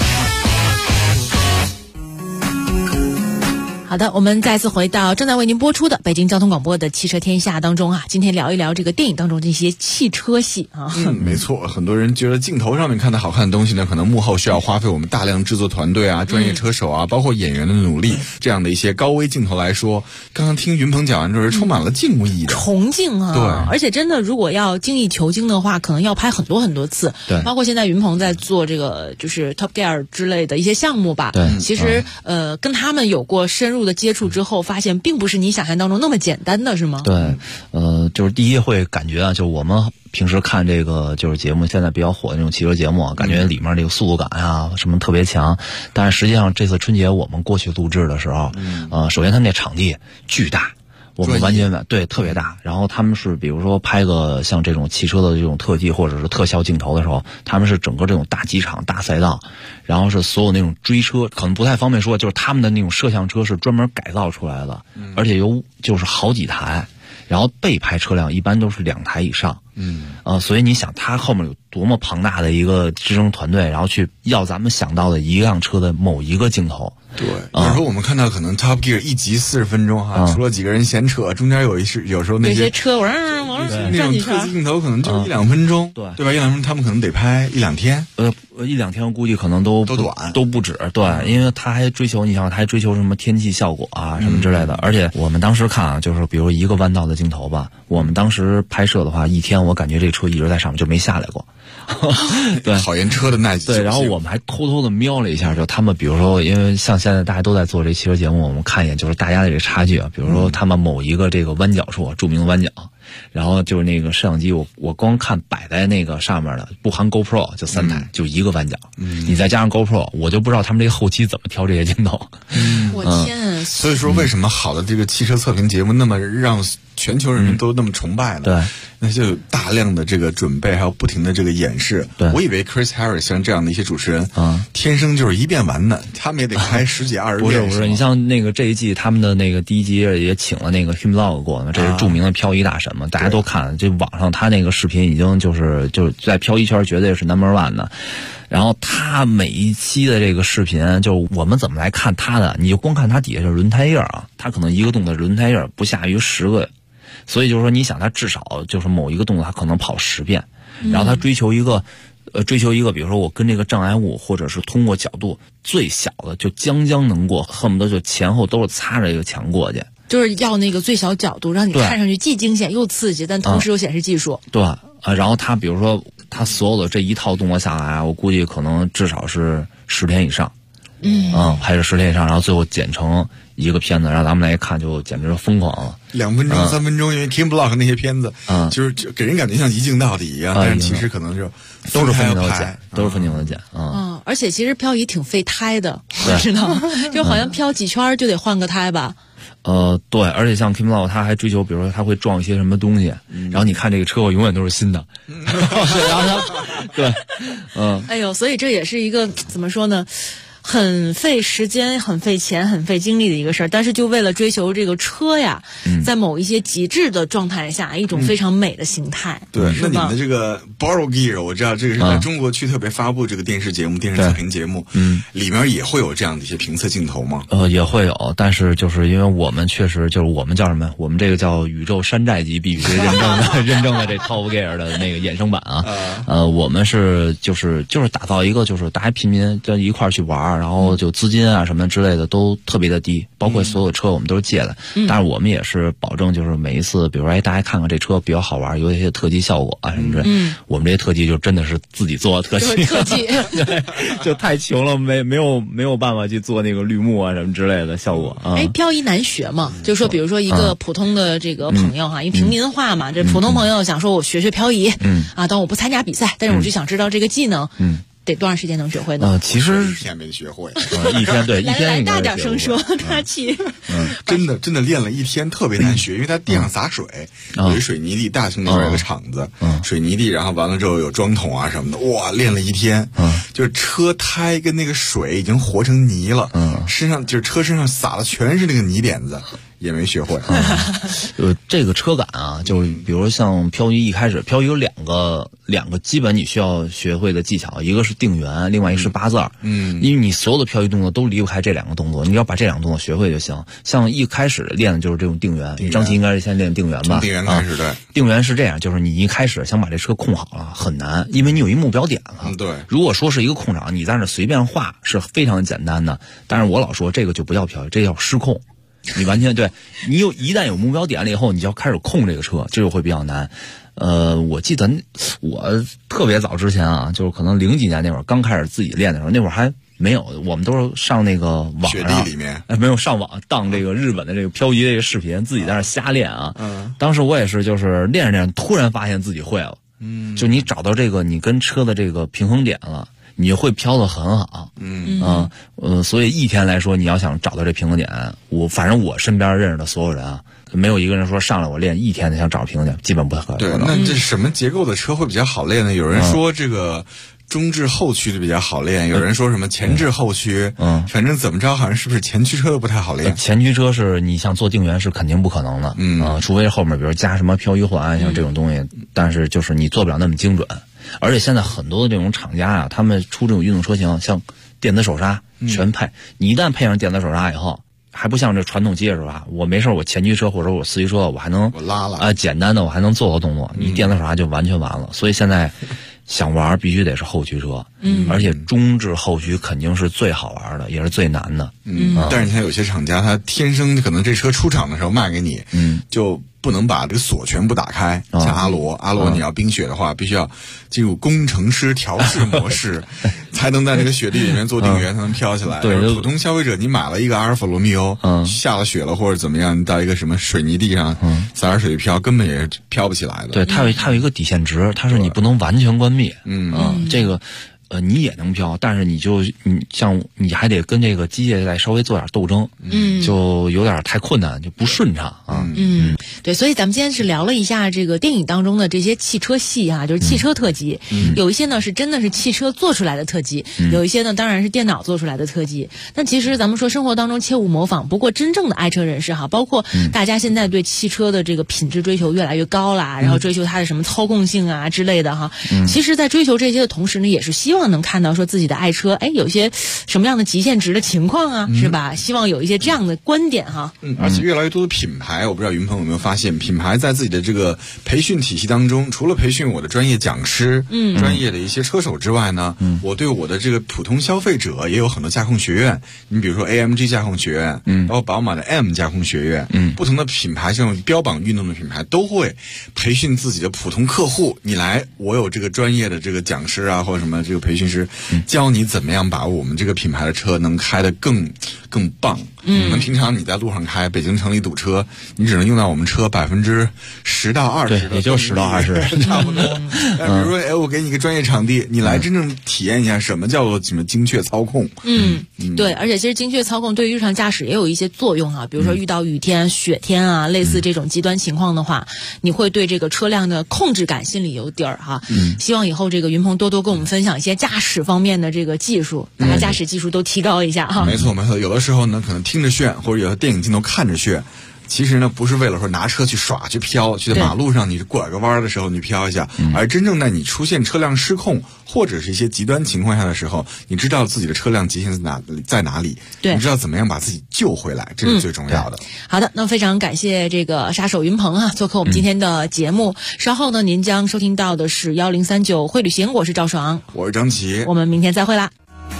好的，我们再次回到正在为您播出的北京交通广播的汽车天下当中啊，今天聊一聊这个电影当中这些汽车戏啊。 没错，很多人觉得镜头上面看的好看的东西呢，可能幕后需要花费我们大量制作团队啊、专业车手啊，包括演员的努力，这样的一些高危镜头来说，刚刚听云鹏讲完之后，充满了敬意的崇敬啊。 对， 而且真的如果要精益求精的话，可能要拍很多很多次。 对， 包括现在云鹏在做这个就是 Top Gear 之类的一些项目吧。 对， 其实跟他们有过深入的接触之后，发现并不是你想象当中那么简单的，是吗？ 对，就是第一会感觉啊，就我们平时看这个就是节目，现在比较火的那种汽车节目啊，感觉里面这个速度感啊什么特别强，但是实际上这次春节我们过去录制的时候，首先他那场地巨大。我们完全对特别大，然后他们是比如说拍个像这种汽车的这种特技或者是特效镜头的时候，他们是整个这种大机场大赛道，然后是所有那种追车，可能不太方便说，就是他们的那种摄像车是专门改造出来的，而且有就是好几台，然后备拍车辆一般都是2台以上。所以你想他后面有多么庞大的一个支撑团队，然后去要咱们想到的一辆车的某一个镜头。 对，有时候我们看到可能 Top Gear 一集40分钟哈，除了几个人闲扯，中间有时候那些车那种特技镜头可能就1-2分钟，对吧？1-2分钟他们可能得拍1-2天 ，1-2天我估计可能都短， 都不止。对，因为他还追求，你想他还追求什么天气效果啊什么之类的。而且我们当时看啊，就是比如一个弯道的镜头吧，我们当时拍摄的话，一天我感觉这车一直在上面就没下来过。对， 考验车的耐久。 对，然后我们还偷偷的瞄了一下，就他们比如说，因为像现在大家都在做这汽车节目，我们看一眼就是大家的这个差距啊。比如说他们某一个这个弯角处，著名的弯角，然后就是那个摄像机，我光看摆在那个上面的，不含 GoPro 就3台，就一个弯角。你再加上 GoPro， 我就不知道他们这个后期怎么挑这些镜头。 我天！ 所以说，为什么好的这个汽车测评节目那么让全球人民都那么崇拜呢？ 对， 那就有大量的这个准备，还有不停的这个演示。 对， 我以为 Chris Harris 像这样的一些主持人，天生就是一遍完的，他们也得开10几20遍。 不是，你像那个这一季他们的那个第一集也请了那个 Himlog 过嘛，这是著名的漂移大神嘛，大家都看，这网上他那个视频已经就是在漂移圈绝对是 No.1 的。然后他每一期的这个视频，就我们怎么来看他的？你就光看他底下就是轮胎印啊，他可能一个动作轮胎印不下于10个，所以就是说，你想他至少就是某一个动作他可能跑10遍，然后他追求一个，比如说我跟这个障碍物或者是通过角度最小的就将能过，恨不得就前后都是擦着这个墙过去。 就是要那个最小角度，让你看上去既惊险又刺激，但同时又显示技术。 对，然后他比如说他所有的这一套动作下来，我估计可能至少是10天以上。还是10天以上，然后最后剪成一个片子，让咱们来一看就简直是疯狂了。 2分钟、3分钟，因为 Kim Block 那些片子，就是给人感觉像一镜到底一样，但是其实可能就都是分镜头剪，都是分镜头剪而且其实漂移挺费胎的，我知道，就好像漂几圈就得换个胎吧。 对，而且像 Kim Block 他还追求，比如说他会撞一些什么东西，然后你看这个车永远都是新的，然后对， 哎呦，所以这也是一个怎么说呢？很费时间、很费钱、很费精力的一个事儿，但是就为了追求这个车呀，在某一些极致的状态下，一种非常美的形态。 对，那你们的这个 Borrow Gear， 我知道这个是在中国区特别发布这个电视节目、电视测评节目，里面也会有这样的一些评测镜头吗？ 也会有，但是就是因为我们确实就是我们叫什么？我们这个叫宇宙山寨级必须认证的这 Top Gear 的那个衍生版啊。我们是就是打造一个就是大家平民就一块儿去玩。然后就资金啊什么之类的都特别的低，包括所有车我们都是借的，但是我们也是保证就是每一次，比如说大家看看这车比较好玩，有一些特技效果啊什么之类，我们这些特技就真的是自己做的特技，对，就太穷了，没有办法去做那个绿幕啊什么之类的效果啊。 漂移难学嘛，就是说比如说一个普通的这个朋友哈，因为平民化嘛，这普通朋友想说我学漂移，但我不参加比赛，但是我就想知道这个技能，得多长时间能学会呢？ 其实 1天没学会， 一天对，一天来大点声说，大气。 真的练了1天特别难学，因为它地上洒水，有一水泥地，大型那边有个厂子，水泥地，然后完了之后有桩桶啊什么的，哇，练了1天，就是车胎跟那个水已经和成泥了， 身上就是车身上撒的全是那个泥点子，也没学会。 这个车感啊，就是比如像漂移，一开始漂移有两个基本你需要学会的技巧，一个是定圆，另外一个是八字儿。因为你所有的漂移动作都离不开这两个动作，你要把这两个动作学会就行。像一开始练的就是这种定圆，张琪应该是先练定圆吧？ 定圆开始对。 定圆是这样，就是你一开始想把这车控好了很难，因为你有一目标点了。 对。如果说是一个控场，你在那随便画是非常简单的，但是我老说这个就不叫漂移，这叫失控。你完全对，你一旦有目标点了以后，你就要开始控这个车，这就会比较难。我记得我特别早之前啊，就是可能00几年那会儿刚开始自己练的时候，那会儿还没有，我们都是上那个网上， 雪地里面， 没有上网当这个日本的这个漂移这个视频，自己在那瞎练啊。当时我也是，就是练着练着，突然发现自己会了。就你找到这个你跟车的这个平衡点了。你会飘得很好，所以一天来说，你要想找到这平衡点，反正我身边认识的所有人啊，没有一个人说上来我练一天的想找平衡点，基本不可能。 对，那这什么结构的车会比较好练呢？有人说这个中置后驱的比较好练，有人说什么前置后驱，反正怎么着，好像是不是前驱车都不太好练？ 前驱车是你想做定圆是肯定不可能的，除非后面比如加什么漂移环像这种东西，但是就是你做不了那么精准。而且现在很多的这种厂家啊，他们出这种运动车型，像电子手刹全配。你一旦配上电子手刹以后，还不像这传统机械手刹，我没事我前驱车或者我四驱车我还能拉了简单的我还能做个动作，你电子手刹就完全完了。所以现在想玩必须得是后驱车，而且中置后驱肯定是最好玩的，也是最难的。 但是你看有些厂家他天生可能这车出厂的时候卖给你，就不能把这个锁全部打开，像阿罗你要冰雪的话，必须要进入工程师调试模式，才能在这个雪地里面做定圆，才能飘起来。 对， 普通消费者你买了一个阿尔法罗密欧，下了雪了或者怎么样，你到一个什么水泥地上，撒点水飘，根本也飘不起来的。 对，它有一个底线值，它是你不能完全关闭。这个。你也能飘，但是你还得跟这个机械再稍微做点斗争，就有点太困难，就不顺畅啊。 对，所以咱们今天是聊了一下这个电影当中的这些汽车戏啊，就是汽车特技，有一些呢是真的是汽车做出来的特技，有一些呢当然是电脑做出来的特技。那其实咱们说生活当中切勿模仿，不过真正的爱车人士哈，包括大家现在对汽车的这个品质追求越来越高啦，然后追求它的什么操控性啊之类的哈，其实在追求这些的同时呢，也是希望能看到说自己的爱车，有一些什么样的极限值的情况啊，是吧？希望有一些这样的观点哈。 而且越来越多的品牌，我不知道云鹏有没有发现，品牌在自己的这个培训体系当中，除了培训我的专业讲师、专业的一些车手之外呢，我对我的这个普通消费者也有很多驾控学院。你比如说 AMG 驾控学院，包括宝马的 M 驾控学院，不同的品牌，像标榜运动的品牌，都会培训自己的普通客户。你来，我有这个专业的这个讲师啊，或者什么这个培训师。教你怎么样把我们这个品牌的车能开得更棒。那平常你在路上开，北京城里堵车，你只能用到我们车10%到20%的， 也就10%到20%， 差不多。但比如说，我给你一个专业场地，你来真正体验一下什么叫做什么精确操控。 对，而且其实精确操控对于日常驾驶也有一些作用啊。比如说遇到雨天、雪天啊，类似这种极端情况的话，你会对这个车辆的控制感心里有底儿哈。希望以后这个云鹏多多跟我们分享一些驾驶方面的这个技术，大家驾驶技术都提高一下哈。 没错，有的时候呢，可能听着炫，或者有的电影镜头看着炫，其实呢不是为了说拿车去耍去飘，去在马路上你拐个弯的时候你飘一下，而真正在你出现车辆失控或者是一些极端情况下的时候，你知道自己的车辆极限在哪里，你知道怎么样把自己救回来，这是最重要的。 好的，那非常感谢这个杀手云鹏做客我们今天的节目。稍后呢，您将收听到的是1039会旅行，我是赵爽， 我是张琪， 我们明天再会啦。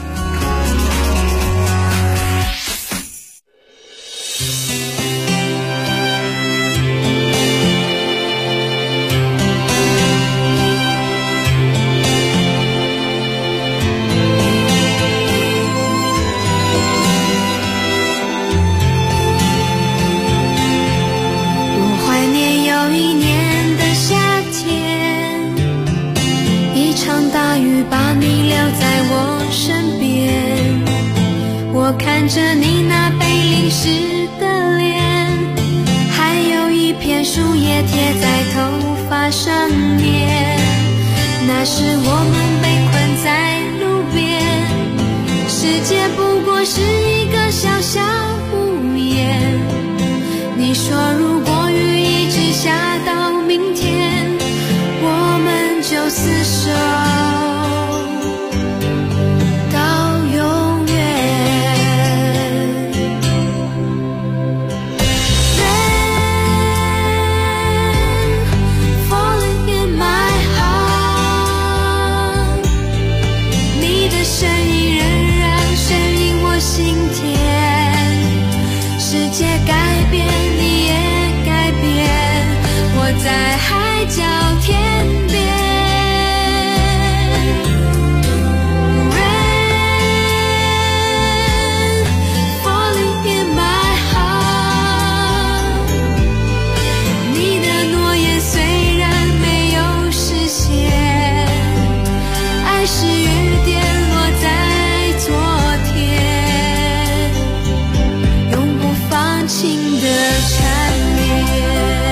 看着你那被淋湿的脸，还有一片树叶贴在头发上面，那时我们被困在路边，世界不过是一个说如果雨一直下到明天，我们就厮守到永远。Rain falling in my heart， 你的声音仍然声音我心田，世界改变你也改变，我在海角天边。是雨点落在昨天，永不放晴的缠绵。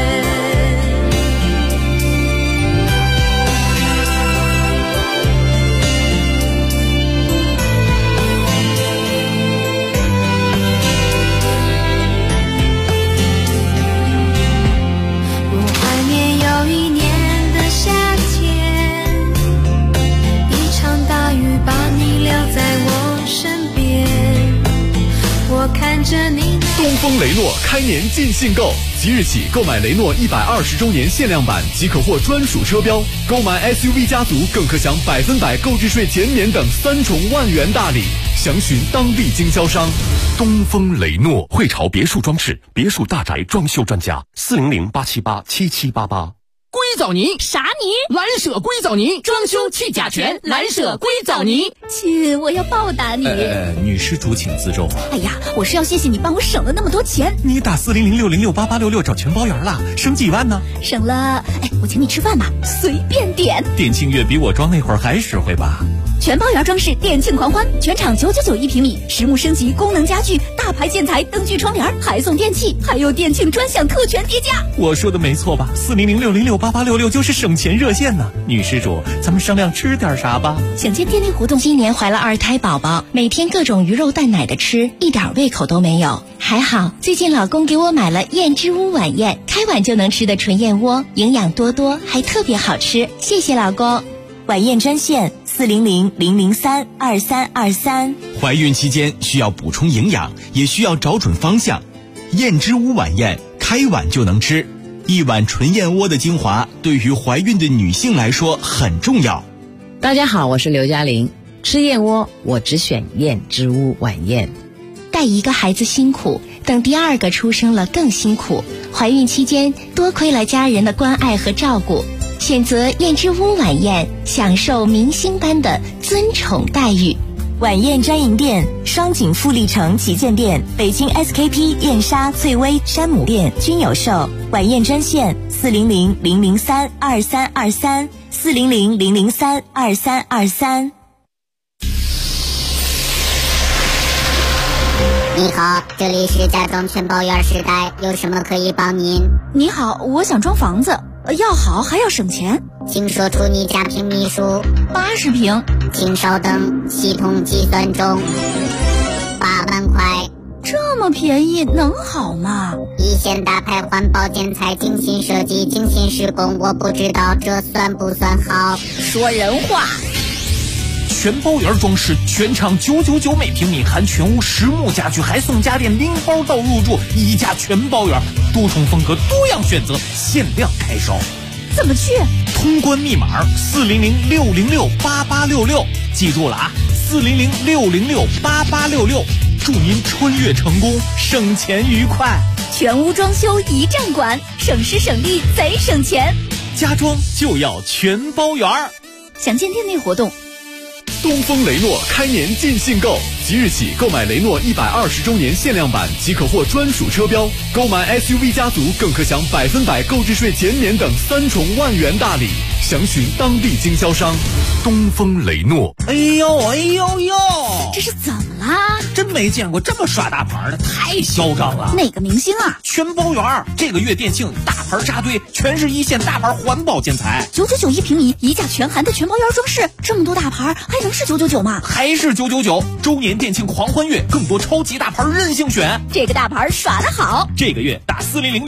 我怀念有一年的夏天，大雨把你留在我身边，我看着你。 东风雷诺开年尽兴购，即日起购买雷诺120周年限量版即可获专属车标，购买 SUV 家族更可享100%购置税减免等3重万元大礼，详询当地经销商。 东风雷诺汇潮别墅装饰，别墅大宅装修专家，400-878-7788。 硅藻泥啥泥？蓝舍硅藻泥，装修去甲醛，蓝舍硅藻泥。 亲，我要报答你。 女施主请自重。 哎呀，我是要谢谢你帮我省了那么多钱。 你打400-606-8866找全包圆了，省几万呢？ 省了，我请你吃饭吧，随便点。 店庆月比我装那会儿还实惠吧？ 全包圆装饰店庆狂欢，全场999一平米，实木升级，功能家具，大牌建材，灯具窗帘，还送电器，还有店庆专享特权叠加。 我说的没错吧？400-606-8866就是省钱热线呢。女施主，咱们商量吃点啥吧？ 想见天天活动， 今年怀了2胎宝宝，每天各种鱼肉蛋奶的吃，一点胃口都没有。还好最近老公给我买了燕之屋晚宴，开碗就能吃的纯燕窝，营养多多，还特别好吃。谢谢老公。 晚宴专线400-003-2323。 怀孕期间需要补充营养，也需要找准方向。燕之屋晚宴，开碗就能吃，一碗纯燕窝的精华，对于怀孕的女性来说很重要。 大家好，我是刘嘉玲。吃燕窝，我只选燕之屋晚宴。 带一个孩子辛苦，等第2个出生了更辛苦。怀孕期间多亏了家人的关爱和照顾。选择燕之屋晚宴，享受明星般的尊宠待遇。 晚宴专营店：双井富力城旗舰店、北京 SKP、燕莎、翠微、山姆店均有售。晚宴专线400-003-2323 400-003-2323。 你好，这里是家装全包圆时代，有什么可以帮您？ 你好，我想装房子，要好还要省钱， 请说出你家平米数。 80平。 请稍等，系统计算中。8万块。 这么便宜能好吗？ 一线大牌环保建材，精心设计，精心施工，我不知道这算不算好。 说人话。 全包圆装饰，全场999每平米，含全屋实木家具，还送家电零包到入住，一家全包圆，多重风格，多样选择，限量开烧。 怎么去？ 通关密码400-606-8866，记住了啊，400-606-8866，祝您穿越成功，省钱愉快。 全屋装修一站管，省时省力贼省钱。 家装就要全包圆。 想见店内活动。 东风雷诺开年尽兴购，即日起购买雷诺120周年限量版即可获专属车标，购买 SUV 家族更可享100%购置税减免等3重万元大礼，详询当地经销商。 东风雷诺。 哎呦哎呦呦， 这是怎么啦？ 真没见过这么耍大牌的，太嚣张了。 哪个明星啊？ 全包圆，这个月店庆大牌扎堆，全是一线大牌环保建材 ，999一平米，一价全含的全包圆装饰，这么多大牌还能是999吗？ 还是999，周年年店庆狂欢月，更多超级大牌任性选。 这个大牌耍得好， 这个月打4006